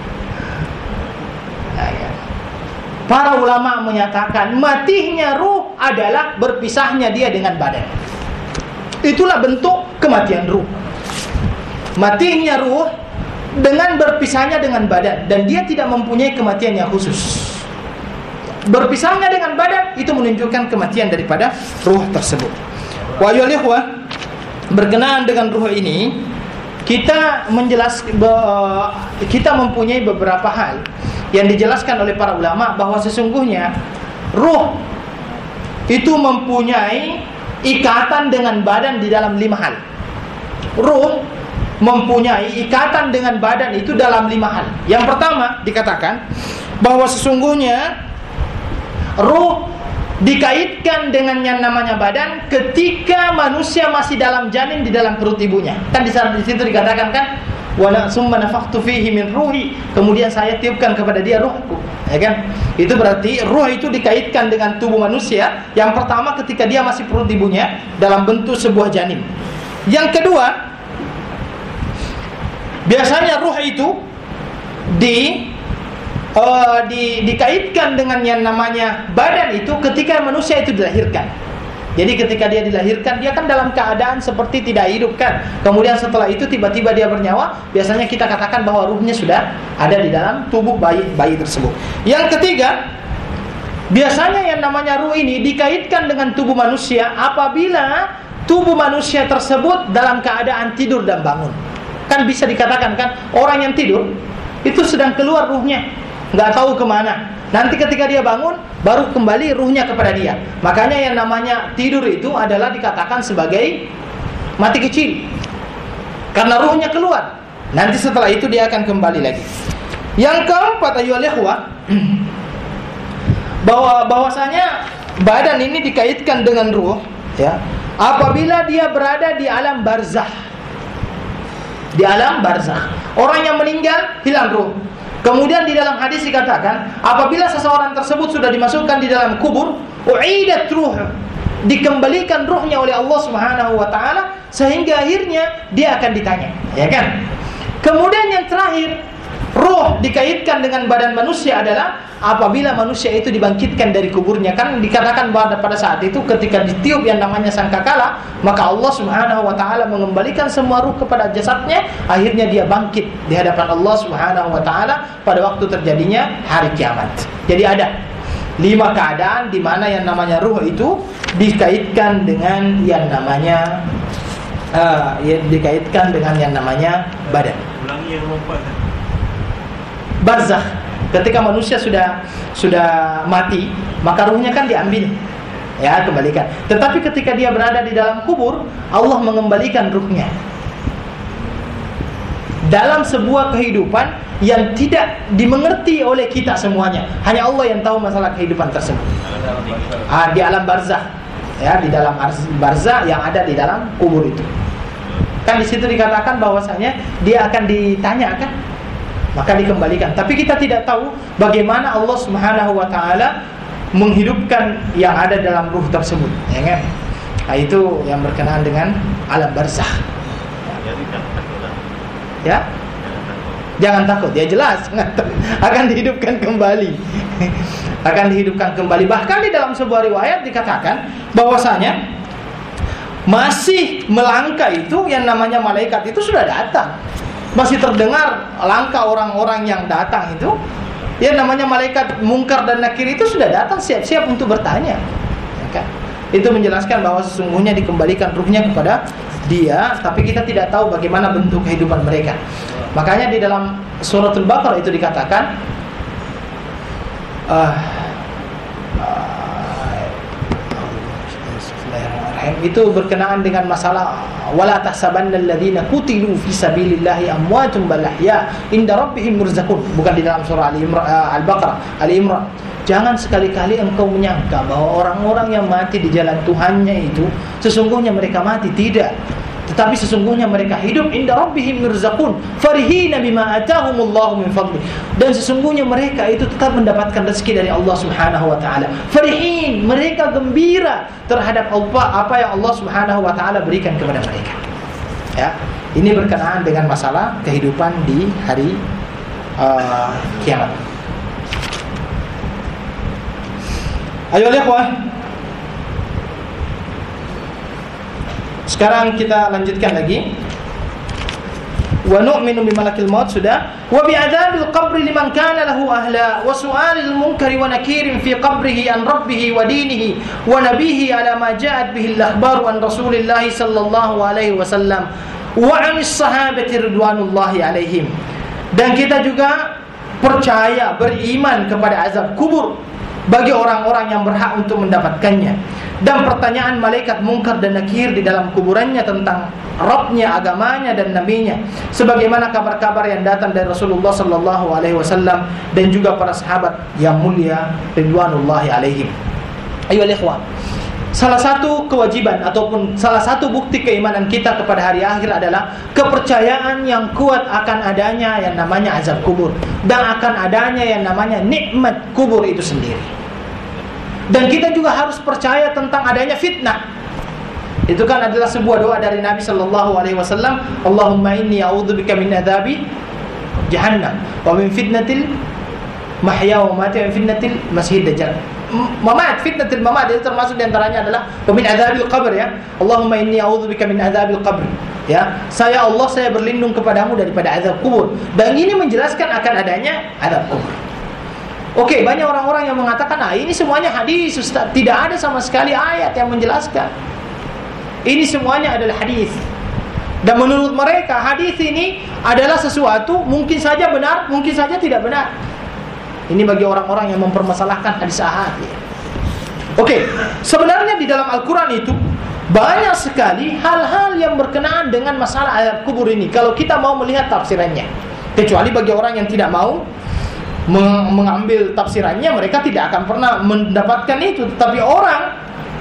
Nah, ya. Para ulama menyatakan matinya ruh adalah berpisahnya dia dengan badan. Itulah bentuk kematian ruh. Matinya ruh dengan berpisahnya dengan badan, dan dia tidak mempunyai kematian yang khusus. Berpisahnya dengan badan itu menunjukkan kematian daripada ruh tersebut. Wa ayyuhal ikhwah, berkenaan dengan ruh ini kita menjelaskan, kita mempunyai beberapa hal yang dijelaskan oleh para ulama bahwa sesungguhnya ruh itu mempunyai ikatan dengan badan di dalam lima hal. Ruh mempunyai ikatan dengan badan itu dalam lima hal. Yang pertama dikatakan bahwa sesungguhnya ruh dikaitkan dengan yang namanya badan ketika manusia masih dalam janin di dalam perut ibunya. Kan di situ dikatakan kan, wa summa nafakhtu fihi min ruhi, kemudian saya tiupkan kepada dia ruhku, ya kan? Itu berarti ruh itu dikaitkan dengan tubuh manusia. Yang pertama ketika dia masih perut ibunya dalam bentuk sebuah janin. Yang kedua, biasanya ruh itu di Uh, di, dikaitkan dengan yang namanya badan itu ketika manusia itu dilahirkan. Jadi ketika dia dilahirkan, dia kan dalam keadaan seperti tidak hidup kan. Kemudian setelah itu tiba-tiba dia bernyawa. Biasanya kita katakan bahwa ruhnya sudah ada di dalam tubuh bayi, bayi tersebut. Yang ketiga, biasanya yang namanya ruh ini dikaitkan dengan tubuh manusia apabila tubuh manusia tersebut dalam keadaan tidur dan bangun. Kan bisa dikatakan kan, orang yang tidur itu sedang keluar ruhnya, nggak tahu kemana. Nanti ketika dia bangun, baru kembali ruhnya kepada dia. Makanya yang namanya tidur itu adalah dikatakan sebagai mati kecil, karena ruhnya keluar. Nanti setelah itu dia akan kembali lagi. Yang keempat, ayyuhal ikhwah, bahwa bahwasanya badan ini dikaitkan dengan ruh, ya, apabila dia berada di alam barzakh. Di alam barzakh, orang yang meninggal hilang ruh. Kemudian di dalam hadis dikatakan, apabila seseorang tersebut sudah dimasukkan di dalam kubur, u'idat ruh, dikembalikan ruhnya oleh Allah Subhanahu wa taala sehingga akhirnya dia akan ditanya, ya kan? Kemudian yang terakhir, ruh dikaitkan dengan badan manusia adalah apabila manusia itu dibangkitkan dari kuburnya. Kan dikatakan bahwa pada saat itu ketika ditiup yang namanya sangkakala, maka Allah Subhanahu wa taala mengembalikan semua ruh kepada jasadnya. Akhirnya dia bangkit di hadapan Allah Subhanahu wa taala pada waktu terjadinya hari kiamat. Jadi ada lima keadaan di mana yang namanya ruh itu dikaitkan dengan yang namanya uh, ya, dikaitkan dengan yang namanya badan. Ulangi yang nomor empat. Barzakh, ketika manusia sudah sudah mati, maka ruhnya kan diambil, ya, kembalikan. Tetapi ketika dia berada di dalam kubur, Allah mengembalikan ruhnya dalam sebuah kehidupan yang tidak dimengerti oleh kita semuanya. Hanya Allah yang tahu masalah kehidupan tersebut. Ah, di alam barzakh, ya, di dalam barzakh yang ada di dalam kubur itu. Kan di situ dikatakan bahwasanya dia akan ditanyakan, maka dikembalikan. Tapi kita tidak tahu bagaimana Allah Subhanahu wa taala menghidupkan yang ada dalam ruh tersebut, ya kan? Nah, itu yang berkenaan dengan alam barzakh. Ya? Jangan takut, ya jelas akan dihidupkan kembali. Akan dihidupkan kembali. Bahkan di dalam sebuah riwayat dikatakan bahwasanya masih melangkah itu yang namanya malaikat itu sudah datang. Masih terdengar langkah orang-orang yang datang itu. Ya, namanya malaikat Munkar dan Nakir itu sudah datang siap-siap untuk bertanya, ya kan? Itu menjelaskan bahwa sesungguhnya dikembalikan ruhnya kepada dia, tapi kita tidak tahu bagaimana bentuk kehidupan mereka. Makanya di dalam suratul Baqarah itu dikatakan uh, itu berkenaan dengan masalah wala tahsabannal ladzina qutilu fi sabilillahi amwatun bal ahya inda rabbihim yurzaqun, bukan di dalam surah Al-Baqarah, Ali Imran. Jangan sekali-kali engkau menyangka bahwa orang-orang yang mati di jalan Tuhannya itu sesungguhnya mereka mati, tidak. Tetapi sesungguhnya mereka hidup inda rabbihim yurzaqun farihina bima atahumullahu min fadli. Dan sesungguhnya mereka itu tetap mendapatkan rezeki dari Allah Subhanahu wa taala. Farihin, mereka gembira terhadap apa apa yang Allah Subhanahu wa taala berikan kepada mereka. Ya, ini berkenaan dengan masalah kehidupan di hari uh, kiamat. Ayo ikhwah, Sekarang kita lanjutkan lagi. Wa nu'minu bi malakil maut sudah. Wa bi adzabil qabri liman kana lahu ahla wa su'alil munkari wa nakirin fi qabrihi an rabbih wa dinihi wa nabihi ala ma ja'at bihi al-akhbar an Rasulillah sallallahu alaihi wasallam wa 'anis sahabati ridwanullahi alaihim. Dan kita juga percaya, beriman kepada azab kubur bagi orang-orang yang berhak untuk mendapatkannya, dan pertanyaan malaikat mungkar dan nakir di dalam kuburannya tentang Rabbnya, agamanya dan nabinya, sebagaimana kabar-kabar yang datang dari Rasulullah sallallahu alaihi wasallam dan juga para sahabat yang mulia ridwanullahi alaihim. Ayolah ikhwan, salah satu kewajiban ataupun salah satu bukti keimanan kita kepada hari akhir adalah kepercayaan yang kuat akan adanya yang namanya azab kubur dan akan adanya yang namanya nikmat kubur itu sendiri. Dan kita juga harus percaya tentang adanya fitnah. Itu kan adalah sebuah doa dari Nabi sallallahu alaihi wasallam, Allahumma inni a'udzubika min adzabi jahannam wa min fitnatil mahya wa mati wa min fitnatil masihid dajjal. Mamat, fitnatil mamat itu termasuk di antaranya adalah wa min adzabil qabr ya. Allahumma inni a'udzubika min adzabil qabr. Ya, saya Allah saya berlindung kepadamu daripada azab kubur. Dan ini menjelaskan akan adanya azab kubur. Oke, banyak orang-orang yang mengatakan, "Ah, ini semuanya hadis, Ustaz. Tidak ada sama sekali ayat yang menjelaskan." Ini semuanya adalah hadis. Dan menurut mereka hadis ini adalah sesuatu mungkin saja benar, mungkin saja tidak benar. Ini bagi orang-orang yang mempermasalahkan hadis ahad. Oke, sebenarnya di dalam Al-Quran itu banyak sekali hal-hal yang berkenaan dengan masalah azab kubur ini kalau kita mau melihat tafsirannya. Kecuali bagi orang yang tidak mau mengambil tafsirannya, mereka tidak akan pernah mendapatkan itu. Tetapi orang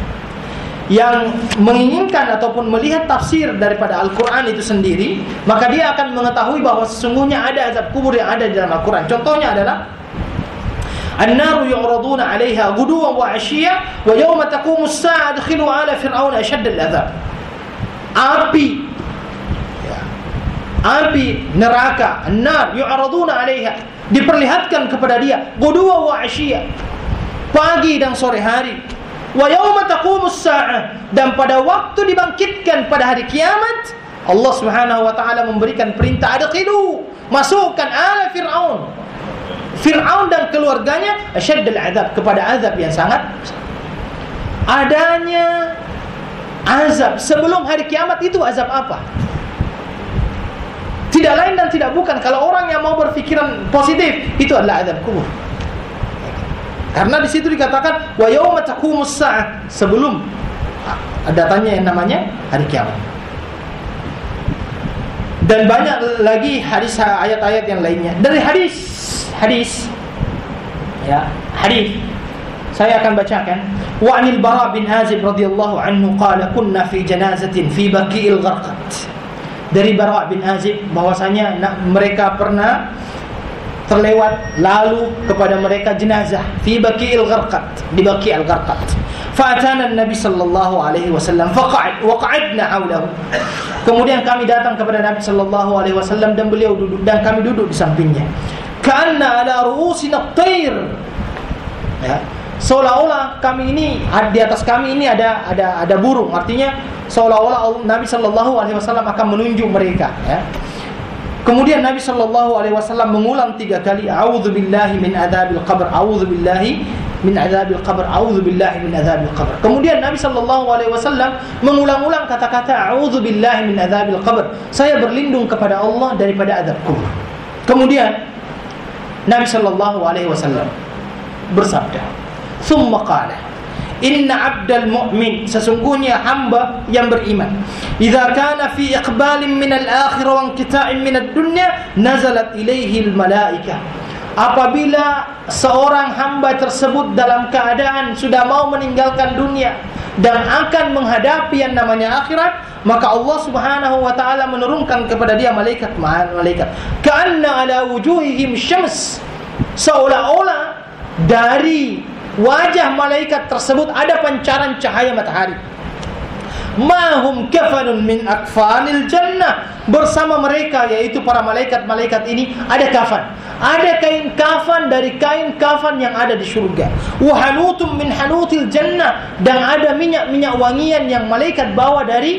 yang menginginkan ataupun melihat tafsir daripada Al-Quran itu sendiri, maka dia akan mengetahui bahwa sesungguhnya ada azab kubur yang ada di dalam Al-Quran. Contohnya adalah An-naru yu'raduna 'alaiha ghuduwan wa 'ashiyya wa yawma taqumu as-sa'a adkhilu 'ala fir'auna ashadda al-'adzab. Api ya. Api neraka, an-nar yu'raduna 'alaiha, diperlihatkan kepada dia ghuduwan wa 'ashiyya, pagi dan sore hari. Wa yawma taqumus sa'ah, dan pada waktu dibangkitkan pada hari kiamat, Allah Subhanahu wa taala memberikan perintah adkhilu, masukkan ala Fir'aun. Fir'aun dan keluarganya asyaddal azab, kepada azab yang sangat. Adanya azab sebelum hari kiamat itu azab apa? Tidak lain dan tidak bukan, kalau orang yang mau berpikiran positif, itu adalah azab kubur. Karena di situ dikatakan wa yauma taqumus saah, sebelum datangnya yang namanya hari kiamat. Dan banyak lagi hadis ayat-ayat yang lainnya. Dari hadis hadis ya, hadis saya akan bacakan. Wa 'anil Bara' bin Azib radhiyallahu anhu qala kunna fi janazatin fi Baqi'il Gharqad. Dari Bara' bin Azib bahwasanya mereka pernah terlewat lalu kepada mereka jenazah fi Baqi'il Gharqad, di Baqi'il Gharqad. Fa'atana Nabi sallallahu alaihi wasallam faqa'id wa qa'adna haulahu. Kemudian kami datang kepada Nabi sallallahu alaihi wasallam dan beliau duduk dan kami duduk di sampingnya. Ka'anna ala ru'usina at-tayr. Ya, seolah-olah kami ini di atas kami ini ada ada ada burung, artinya seolah-olah Nabi sallallahu alaihi wasallam akan menunjuk mereka, ya. Kemudian Nabi sallallahu alaihi wasallam mengulang tiga kali, a'udzubillahi min adzabil qabr, a'udzubillahi min adzabil qabr, a'udzubillahi min adzabil qabr. Kemudian Nabi sallallahu alaihi wasallam mengulang-ulang kata-kata a'udzubillahi min adzabil qabr, saya berlindung kepada Allah daripada azab kubur. Kemudian Nabi sallallahu alaihi wasallam bersabda, "Tsumma qala, inna 'abdal mu'min, sesungguhnya hamba yang beriman, idza kana fi iqbalin min al-akhirah wa inqita'in min ad-dunya, nazalat ilaihi al-malaikah." Apabila seorang hamba tersebut dalam keadaan sudah mau meninggalkan dunia dan akan menghadapi yang namanya akhirat, maka Allah Subhanahu wa taala menurunkan kepada dia malaikat malaikat ka'anna ala wujuhihim syams, seolah-olah dari wajah malaikat tersebut ada pancaran cahaya matahari. Mahum kafanun min akfanil jannah, bersama mereka yaitu para malaikat-malaikat ini ada kafan, ada kain kafan dari kain kafan yang ada di surga. Wa hanutum min hanutil jannah, dan ada minyak-minyak wangian yang malaikat bawa dari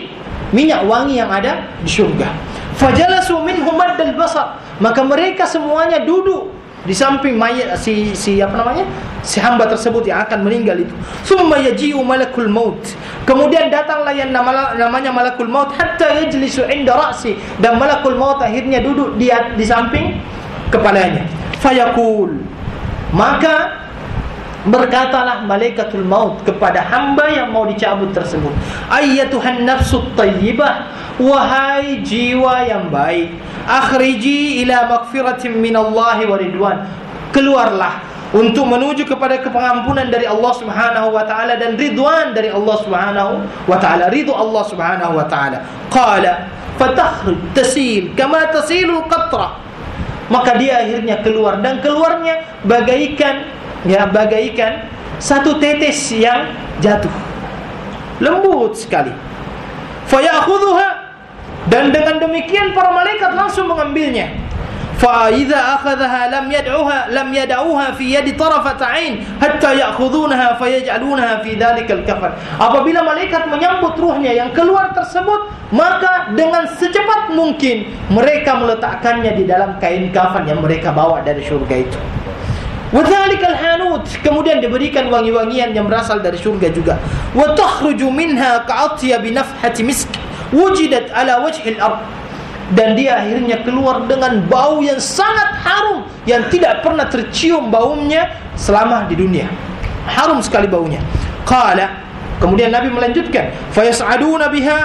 minyak wangi yang ada di surga. Fajalasu minhum maddal basar, maka mereka semuanya duduk di samping mayat si si apa namanya? si hamba tersebut yang akan meninggal itu. Summa yaji'u malakul maut, kemudian datanglah yang nama, namanya malakul maut, hatta yajlisu 'inda ra'si, dan malakul maut akhirnya duduk di di samping kepalanya. Fayaqul, maka berkatalah malaikatul maut kepada hamba yang mau dicabut tersebut, ayyatuhan nafsut thayyibah, wahai jiwa yang baik, akhriji ila maghfiratin minallahi wa ridwan, keluarlah untuk menuju kepada pengampunan dari Allah Subhanahu wa taala dan ridwan dari Allah Subhanahu wa taala, ridho Allah Subhanahu wa taala. Qala fatakhruj tasil kama tasilul qatra, maka dia akhirnya keluar, dan keluarnya bagaikan ya bagaikan satu tetes yang jatuh, lembut sekali. Fayakhudhuha, dan dengan demikian para malaikat langsung mengambilnya. Fa idza akhadhaha lam yad'uha lam yad'uha fi yadi tarafat 'ain hatta ya'khudhunaha fayaj'alunaha fi dhalikal kafan. Apabila malaikat menyambut ruhnya yang keluar tersebut, maka dengan secepat mungkin mereka meletakkannya di dalam kain kafan yang mereka bawa dari surga itu. Wa dhalikal hanut, kemudian diberikan wangi-wangian yang berasal dari surga juga. Wa takhruju minha ka'atyabi nafhati misk wujidat ala wajhil ard, dan dia akhirnya keluar dengan bau yang sangat harum yang tidak pernah tercium baunya selama di dunia. Harum sekali baunya. Qala, kemudian Nabi melanjutkan, fayas'aduna biha,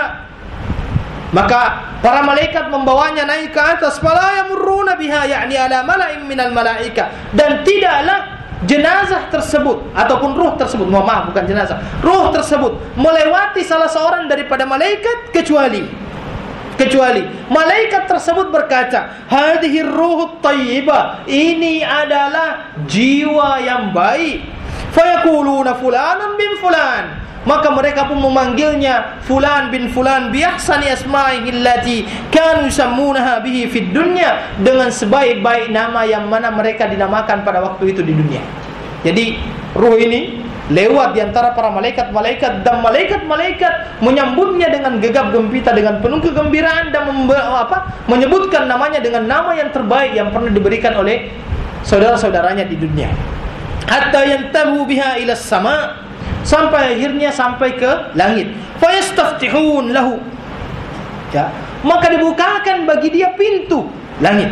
maka para malaikat membawanya naik ke atas, fala yamurruna biha, yakni ala mala'in minal malaika, dan tidaklah jenazah tersebut ataupun ruh tersebut, mohon maaf bukan jenazah, ruh tersebut melewati salah seorang daripada malaikat kecuali kecuali malaikat tersebut berkata, hadhihi ruhut thayyibah, ini adalah jiwa yang baik. Fayaquluna fulanan bin fulan, maka mereka pun memanggilnya fulan bin fulan biahsani asma'ihi allati kanu yusammunaha bihi fid dunya, dengan sebaik-baik nama yang mana mereka dinamakan pada waktu itu di dunia. Jadi ruh ini lewat di antara para malaikat-malaikat, dan malaikat-malaikat menyambutnya dengan gegap gempita, dengan penuh kegembiraan, dan membe- apa, menyebutkan namanya dengan nama yang terbaik yang pernah diberikan oleh saudara-saudaranya di dunia. Hatta yantahu biha ila sama, sampai akhirnya sampai ke langit. Fayastaftihun lahu, ya, maka dibukakan bagi dia pintu langit.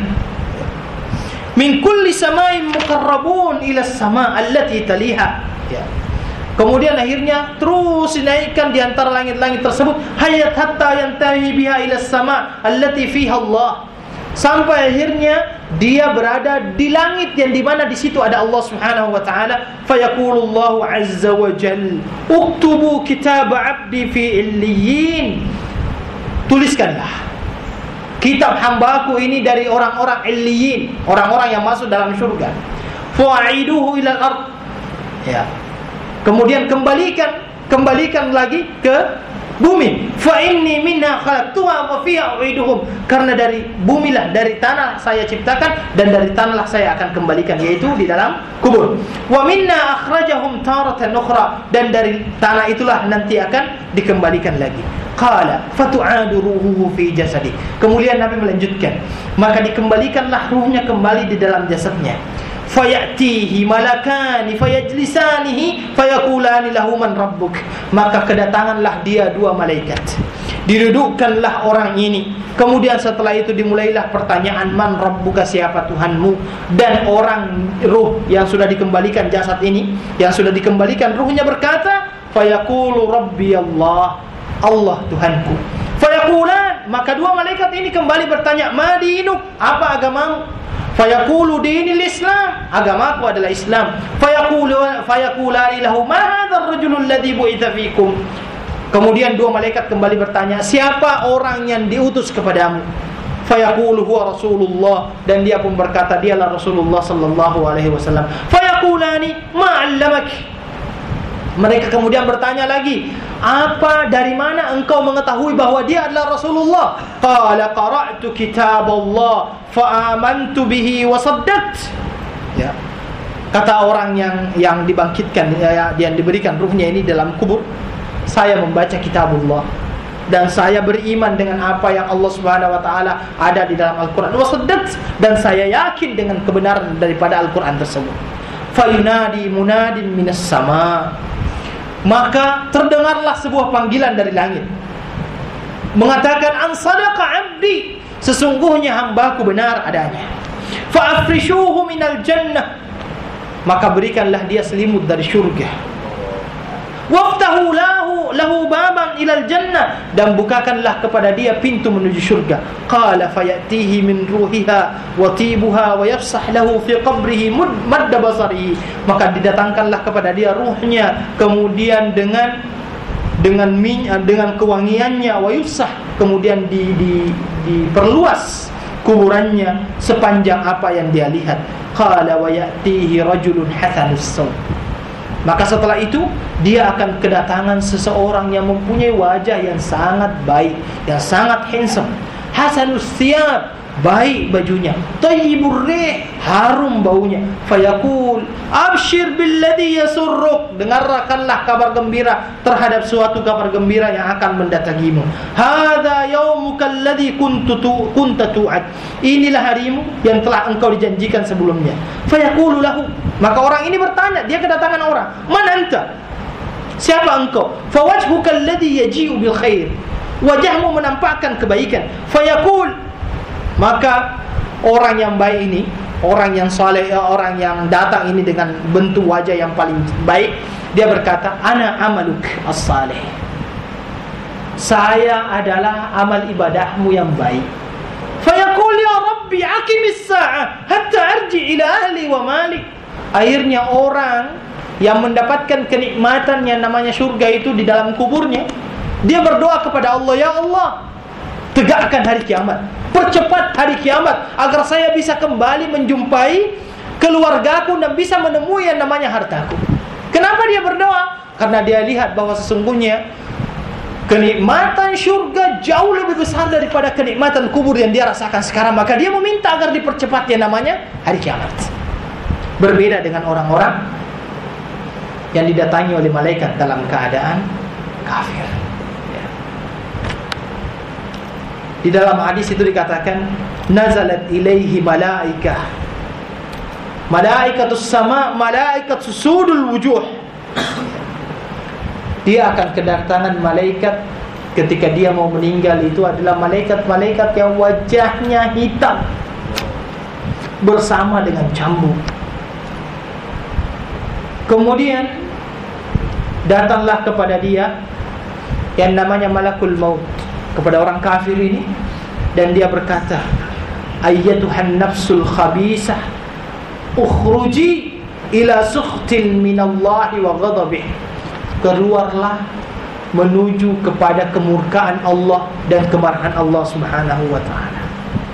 Min kulli sama'in muqarrabun ila sama allati taliha, ya. Kemudian akhirnya terus dinaikkan di antara langit-langit tersebut, hayat hatta yantahi biha ila sama allati fiha Allah, sampai akhirnya dia berada di langit yang di mana di situ ada Allah Subhanahu wa taala. Fayaqulullahu azza wa jalla, uktubu kitab 'abdi fi illiyin, tuliskanlah kitab hambaku ini dari orang-orang illiyin, orang-orang yang masuk dalam surga. Fa'iduhu ila al-ard, ya, kemudian kembalikan kembalikan lagi ke bumi. Fa inni minha khalaqtuha wa fiha u'iduhum, karena dari bumilah, dari tanah saya ciptakan dan dari tanahlah saya akan kembalikan, yaitu di dalam kubur. Wa minna akhrajahum taratan ukhra, dan dari tanah itulah nanti akan dikembalikan lagi. Qala fatu'adu ruhuhu fi jasadi, kemudian Nabi melanjutkan, maka dikembalikanlah ruhnya kembali di dalam jasadnya. Fayatihi malakani fayajlisanihi fayaqulani lahu man rabbuk, maka kedatanganlah dia dua malaikat, didudukkanlah orang ini, kemudian setelah itu dimulailah pertanyaan, man rabbuka, siapa Tuhanmu, dan orang ruh yang sudah dikembalikan jasad ini, yang sudah dikembalikan ruhnya berkata, fayaqulu rabbi Allah, Allah Tuhanku. Fayaqulan, maka dua malaikat ini kembali bertanya, ma dinuk, apa agamamu? Fayaqulu dinil Islam, agamaku adalah Islam. Fayaqulu fayaqulani lahu ma hadzal rajulul ladzi bu'itsa fikum, kemudian dua malaikat kembali bertanya, siapa orang yang diutus kepadamu? Fayaqulu huwa Rasulullah, dan dia pun berkata, dialah Rasulullah sallallahu alaihi wasallam. Fayaqulani ma 'allamak, mereka kemudian bertanya lagi, apa, dari mana engkau mengetahui bahwa dia adalah Rasulullah? Qala qara'tu kitab Allah fa amantu bihi wa saddaqt, ya, kata orang yang yang dibangkitkan, ya, yang diberikan ruhnya ini dalam kubur, saya membaca kitabullah dan saya beriman dengan apa yang Allah Subhanahu wa taala ada di dalam Al-Qur'an. Wa saddaqtu, dan saya yakin dengan kebenaran daripada Al-Qur'an tersebut. Fayunadi munadin minas sama, maka terdengarlah sebuah panggilan dari langit mengatakan, an sadaqa abdi, sesungguhnya hambaku benar adanya. Fa afrishuhu minal jannah, maka berikanlah dia selimut dari syurga. Waftahu lahu lahu baban ilal jannah, dan bukakanlah kepada dia pintu menuju syurga. Qala fayatihi min ruhiha wa tibuha wa yafsah lahu fi qabrihi madda basarihi, maka didatangkanlah kepada dia ruhnya, kemudian dengan dengan minyak, dengan kewangiannya, wa yusah, kemudian di, di, diperluas kuburannya sepanjang apa yang dia lihat. Qala wa ya'tihi rajulun hasanus sawt, maka setelah itu dia akan kedatangan seseorang yang mempunyai wajah yang sangat baik, yang sangat handsome. Hasanus thiyab, baik bajunya. Thayyibur rih, harum baunya. Fayaqul abshir billadhi yasurruk, dengarkanlah kabar gembira terhadap suatu kabar gembira yang akan mendatangimu. Hadza yaumuka alladhi kuntu kunta tu'ad, inilah harimu yang telah engkau dijanjikan sebelumnya. Fayaqulu lahu, maka orang ini bertanya, dia kedatangan orang, man anta, siapa engkau? Fawajhuka alladhi yaji'u bil khair, wajahmu menampakkan kebaikan. Fayaqul, maka orang yang baik ini, orang yang saleh, orang yang datang ini dengan bentuk wajah yang paling baik, dia berkata, ana amaluk as-salih, saya adalah amal ibadahmu yang baik. Fayaqul ya rabbi aqimis sa'ah hatta arji ila ahli wa malik. Akhirnya orang yang mendapatkan kenikmatan yang namanya surga itu di dalam kuburnya, dia berdoa kepada Allah, ya Allah, tegakkan hari kiamat, percepat hari kiamat, agar saya bisa kembali menjumpai keluargaku dan bisa menemui yang namanya hartaku. Kenapa dia berdoa? Karena dia lihat bahwa sesungguhnya kenikmatan surga jauh lebih besar daripada kenikmatan kubur yang dia rasakan sekarang. Maka dia meminta agar dipercepat yang namanya hari kiamat. Berbeda dengan orang-orang yang didatangi oleh malaikat dalam keadaan kafir. Di dalam hadis itu dikatakan, nazalat ilaihi malaikah, malaikatus sama, malaikatus sudul wujuh. Dia akan kedatangan malaikat ketika dia mau meninggal, itu adalah malaikat-malaikat yang wajahnya hitam bersama dengan cambuk. Kemudian datanglah kepada dia yang namanya malakul maut, kepada orang kafir ini, dan dia berkata, ayyatuhan nafsul khabisah ukhruji ila sukhtin minallahi wa ghadabih, keluarlah menuju kepada kemurkaan Allah dan kemarahan Allah Subhanahu wa ta'ala.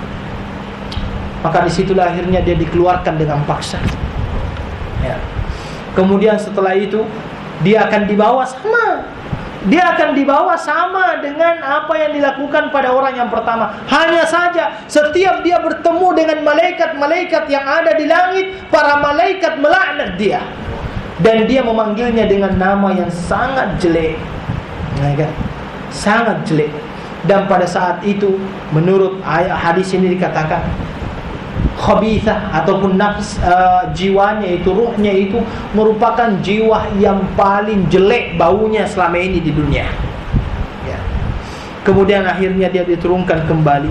Maka disitulah akhirnya dia dikeluarkan dengan paksa, ya. Kemudian setelah itu dia akan dibawa sama Dia akan dibawa sama dengan apa yang dilakukan pada orang yang pertama. Hanya saja setiap dia bertemu dengan malaikat-malaikat yang ada di langit, para malaikat melaknat dia, dan dia memanggilnya dengan nama yang sangat jelek, ya kan? Sangat jelek. Dan pada saat itu menurut ayat hadis ini dikatakan, khabithah ataupun nafs, uh, jiwanya itu, ruhnya itu merupakan jiwa yang paling jelek baunya selama ini di dunia, ya. Kemudian akhirnya dia diturunkan kembali.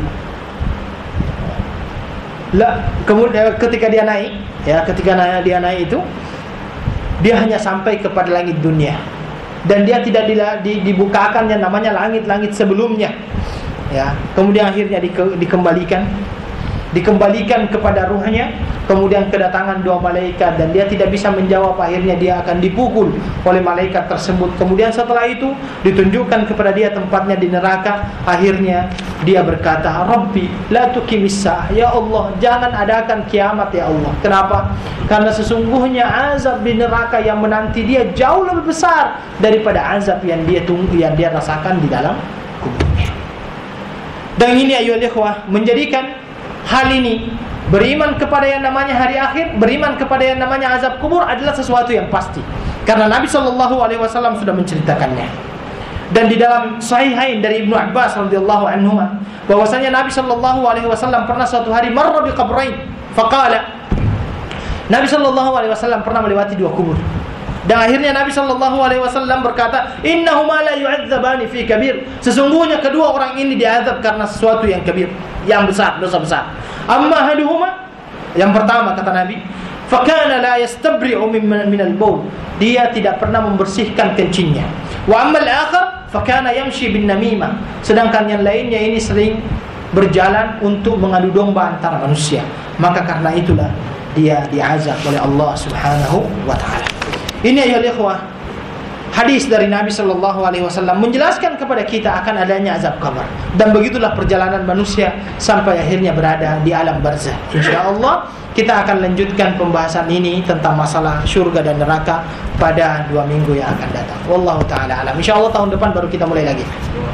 Lah, kemudian ketika dia naik, ya, ketika dia naik itu, dia hanya sampai kepada langit dunia, dan dia tidak dibukakan yang namanya langit-langit sebelumnya, ya. Kemudian akhirnya dikembalikan dikembalikan kepada ruhnya. Kemudian kedatangan dua malaikat, dan dia tidak bisa menjawab. Akhirnya dia akan dipukul oleh malaikat tersebut. Kemudian setelah itu ditunjukkan kepada dia tempatnya di neraka. Akhirnya dia berkata, Rabbi la tuqimis-sa'ah, ya Allah, jangan adakan kiamat ya Allah. Kenapa? Karena sesungguhnya azab di neraka yang menanti dia jauh lebih besar daripada azab yang dia tunggu, yang dia rasakan di dalam kuburnya. Dan ini ayyuhal ikhwah, menjadikan hal ini, beriman kepada yang namanya hari akhir, beriman kepada yang namanya azab kubur adalah sesuatu yang pasti, karena Nabi shallallahu alaihi wasallam sudah menceritakannya. Dan di dalam Sahihain dari Ibnu Abbas radhiyallahu anhu bahwasanya Nabi sallallahu alaihi wasallam pernah suatu hari marra bi qabrain faqala, Nabi sallallahu alaihi wasallam pernah melewati dua kubur. Dan akhirnya Nabi sallallahu alaihi wasallam berkata, "Innahuma la yu'adzabani fi kabir." Sesungguhnya kedua orang ini diazab karena sesuatu yang kabir, yang besar, dosa besar. Amma haduhuma, yang pertama kata Nabi, fakana la yastabri'u min al-bawl. Dia tidak pernah membersihkan kencingnya. Wa amma al-akhar fakana yamshi bin namimah. Sedangkan yang lainnya ini sering berjalan untuk mengadu domba antara manusia. Maka karena itulah dia diazab oleh Allah Subhanahu wa taala. Ini ayol ikhwah, hadis dari Nabi sallallahu alaihi wasallam menjelaskan kepada kita akan adanya azab kubur. Dan begitulah perjalanan manusia sampai akhirnya berada di alam barzah. Insyaallah kita akan lanjutkan pembahasan ini tentang masalah syurga dan neraka pada dua minggu yang akan datang. Wallahu taala alam. Insyaallah tahun depan baru kita mulai lagi.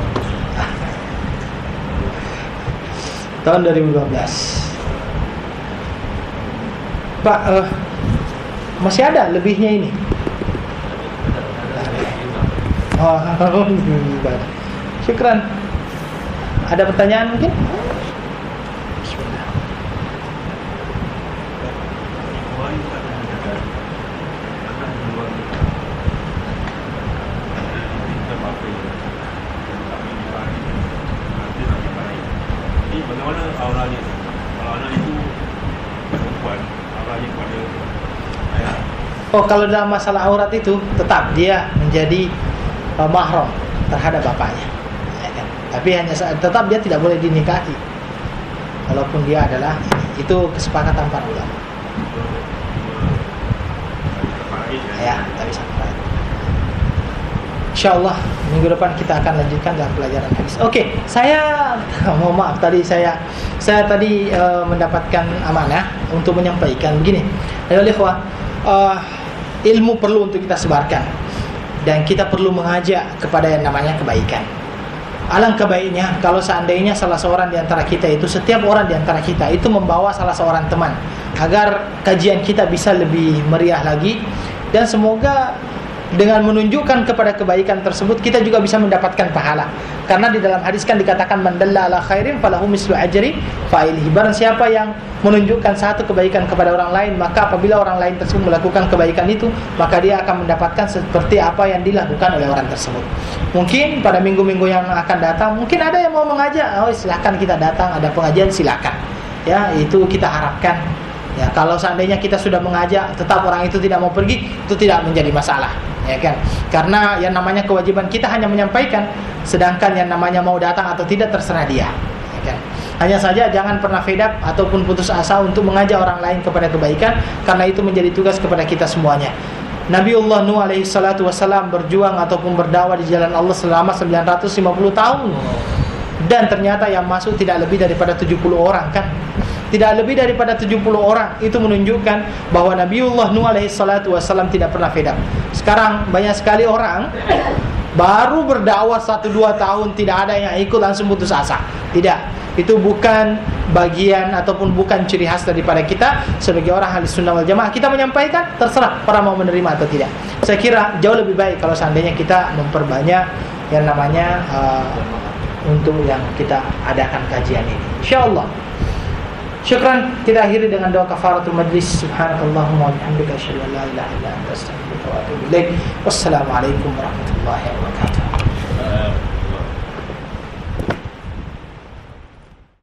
Tahun dua ribu dua belas. Pak, uh, masih ada lebihnya ini. Oh, syukran. Ada pertanyaan mungkin? Bismillah. Bagaimana auranya? Kalau anak itu perempuan, auranya pada ayah. Oh, kalau dalam masalah aurat itu tetap dia menjadi uh, mahram terhadap bapaknya, ya kan? Tapi hanya tetap dia tidak boleh dinikahi, walaupun dia adalah itu kesepakatan para ulama. Ya, tapi sampai. Insyaallah minggu depan kita akan lanjutkan dalam pelajaran hadis. Oke, okay, saya mohon maaf tadi saya saya tadi uh, mendapatkan amanah untuk menyampaikan begini. Ayo ikhwah, uh, ilmu perlu untuk kita sebarkan dan kita perlu mengajak kepada yang namanya kebaikan. Alangkah baiknya kalau seandainya salah seorang di antara kita itu, setiap orang di antara kita itu membawa salah seorang teman agar kajian kita bisa lebih meriah lagi, dan semoga dengan menunjukkan kepada kebaikan tersebut kita juga bisa mendapatkan pahala. Karena di dalam hadis kan dikatakan man dalla ala khairin falahu mislu ajri fa'ilihi. Barang siapa yang menunjukkan satu kebaikan kepada orang lain, maka apabila orang lain tersebut melakukan kebaikan itu, maka dia akan mendapatkan seperti apa yang dilakukan oleh orang tersebut. Mungkin pada minggu-minggu yang akan datang, mungkin ada yang mau mengajak, oh silakan kita datang, ada pengajian silakan. Ya, itu kita harapkan. Ya, kalau seandainya kita sudah mengajak tetap orang itu tidak mau pergi, itu tidak menjadi masalah, ya kan? Karena yang namanya kewajiban kita hanya menyampaikan, sedangkan yang namanya mau datang atau tidak terserah dia, ya kan? Hanya saja jangan pernah fed up ataupun putus asa untuk mengajak orang lain kepada kebaikan, karena itu menjadi tugas kepada kita semuanya. Nabiullah Nuh alaihi salatu wassalam berjuang ataupun berdakwah di jalan Allah selama sembilan ratus lima puluh tahun, dan ternyata yang masuk tidak lebih daripada tujuh puluh orang, kan? Tidak lebih daripada tujuh puluh orang. Itu menunjukkan bahwa Nabiullah Nuh alaihi salatu wassalam tidak pernah fed up. Sekarang banyak sekali orang baru berdakwah satu dua tahun tidak ada yang ikut langsung putus asa. Tidak. Itu bukan bagian ataupun bukan ciri khas daripada kita sebagai orang ahli sunnah wal jamaah. Kita menyampaikan, terserah orang mau menerima atau tidak. Saya kira jauh lebih baik kalau seandainya kita memperbanyak yang namanya uh, untuk yang kita adakan kajian ini, insyaallah. Syukran, kita akhiri dengan doa kafaratul majlis. Subhanakallahumma wa bihamdika asyhadu an la ilaha illa anta astaghfiruka wa atubu ilaik. Wassalamualaikum warahmatullahi wabarakatuh.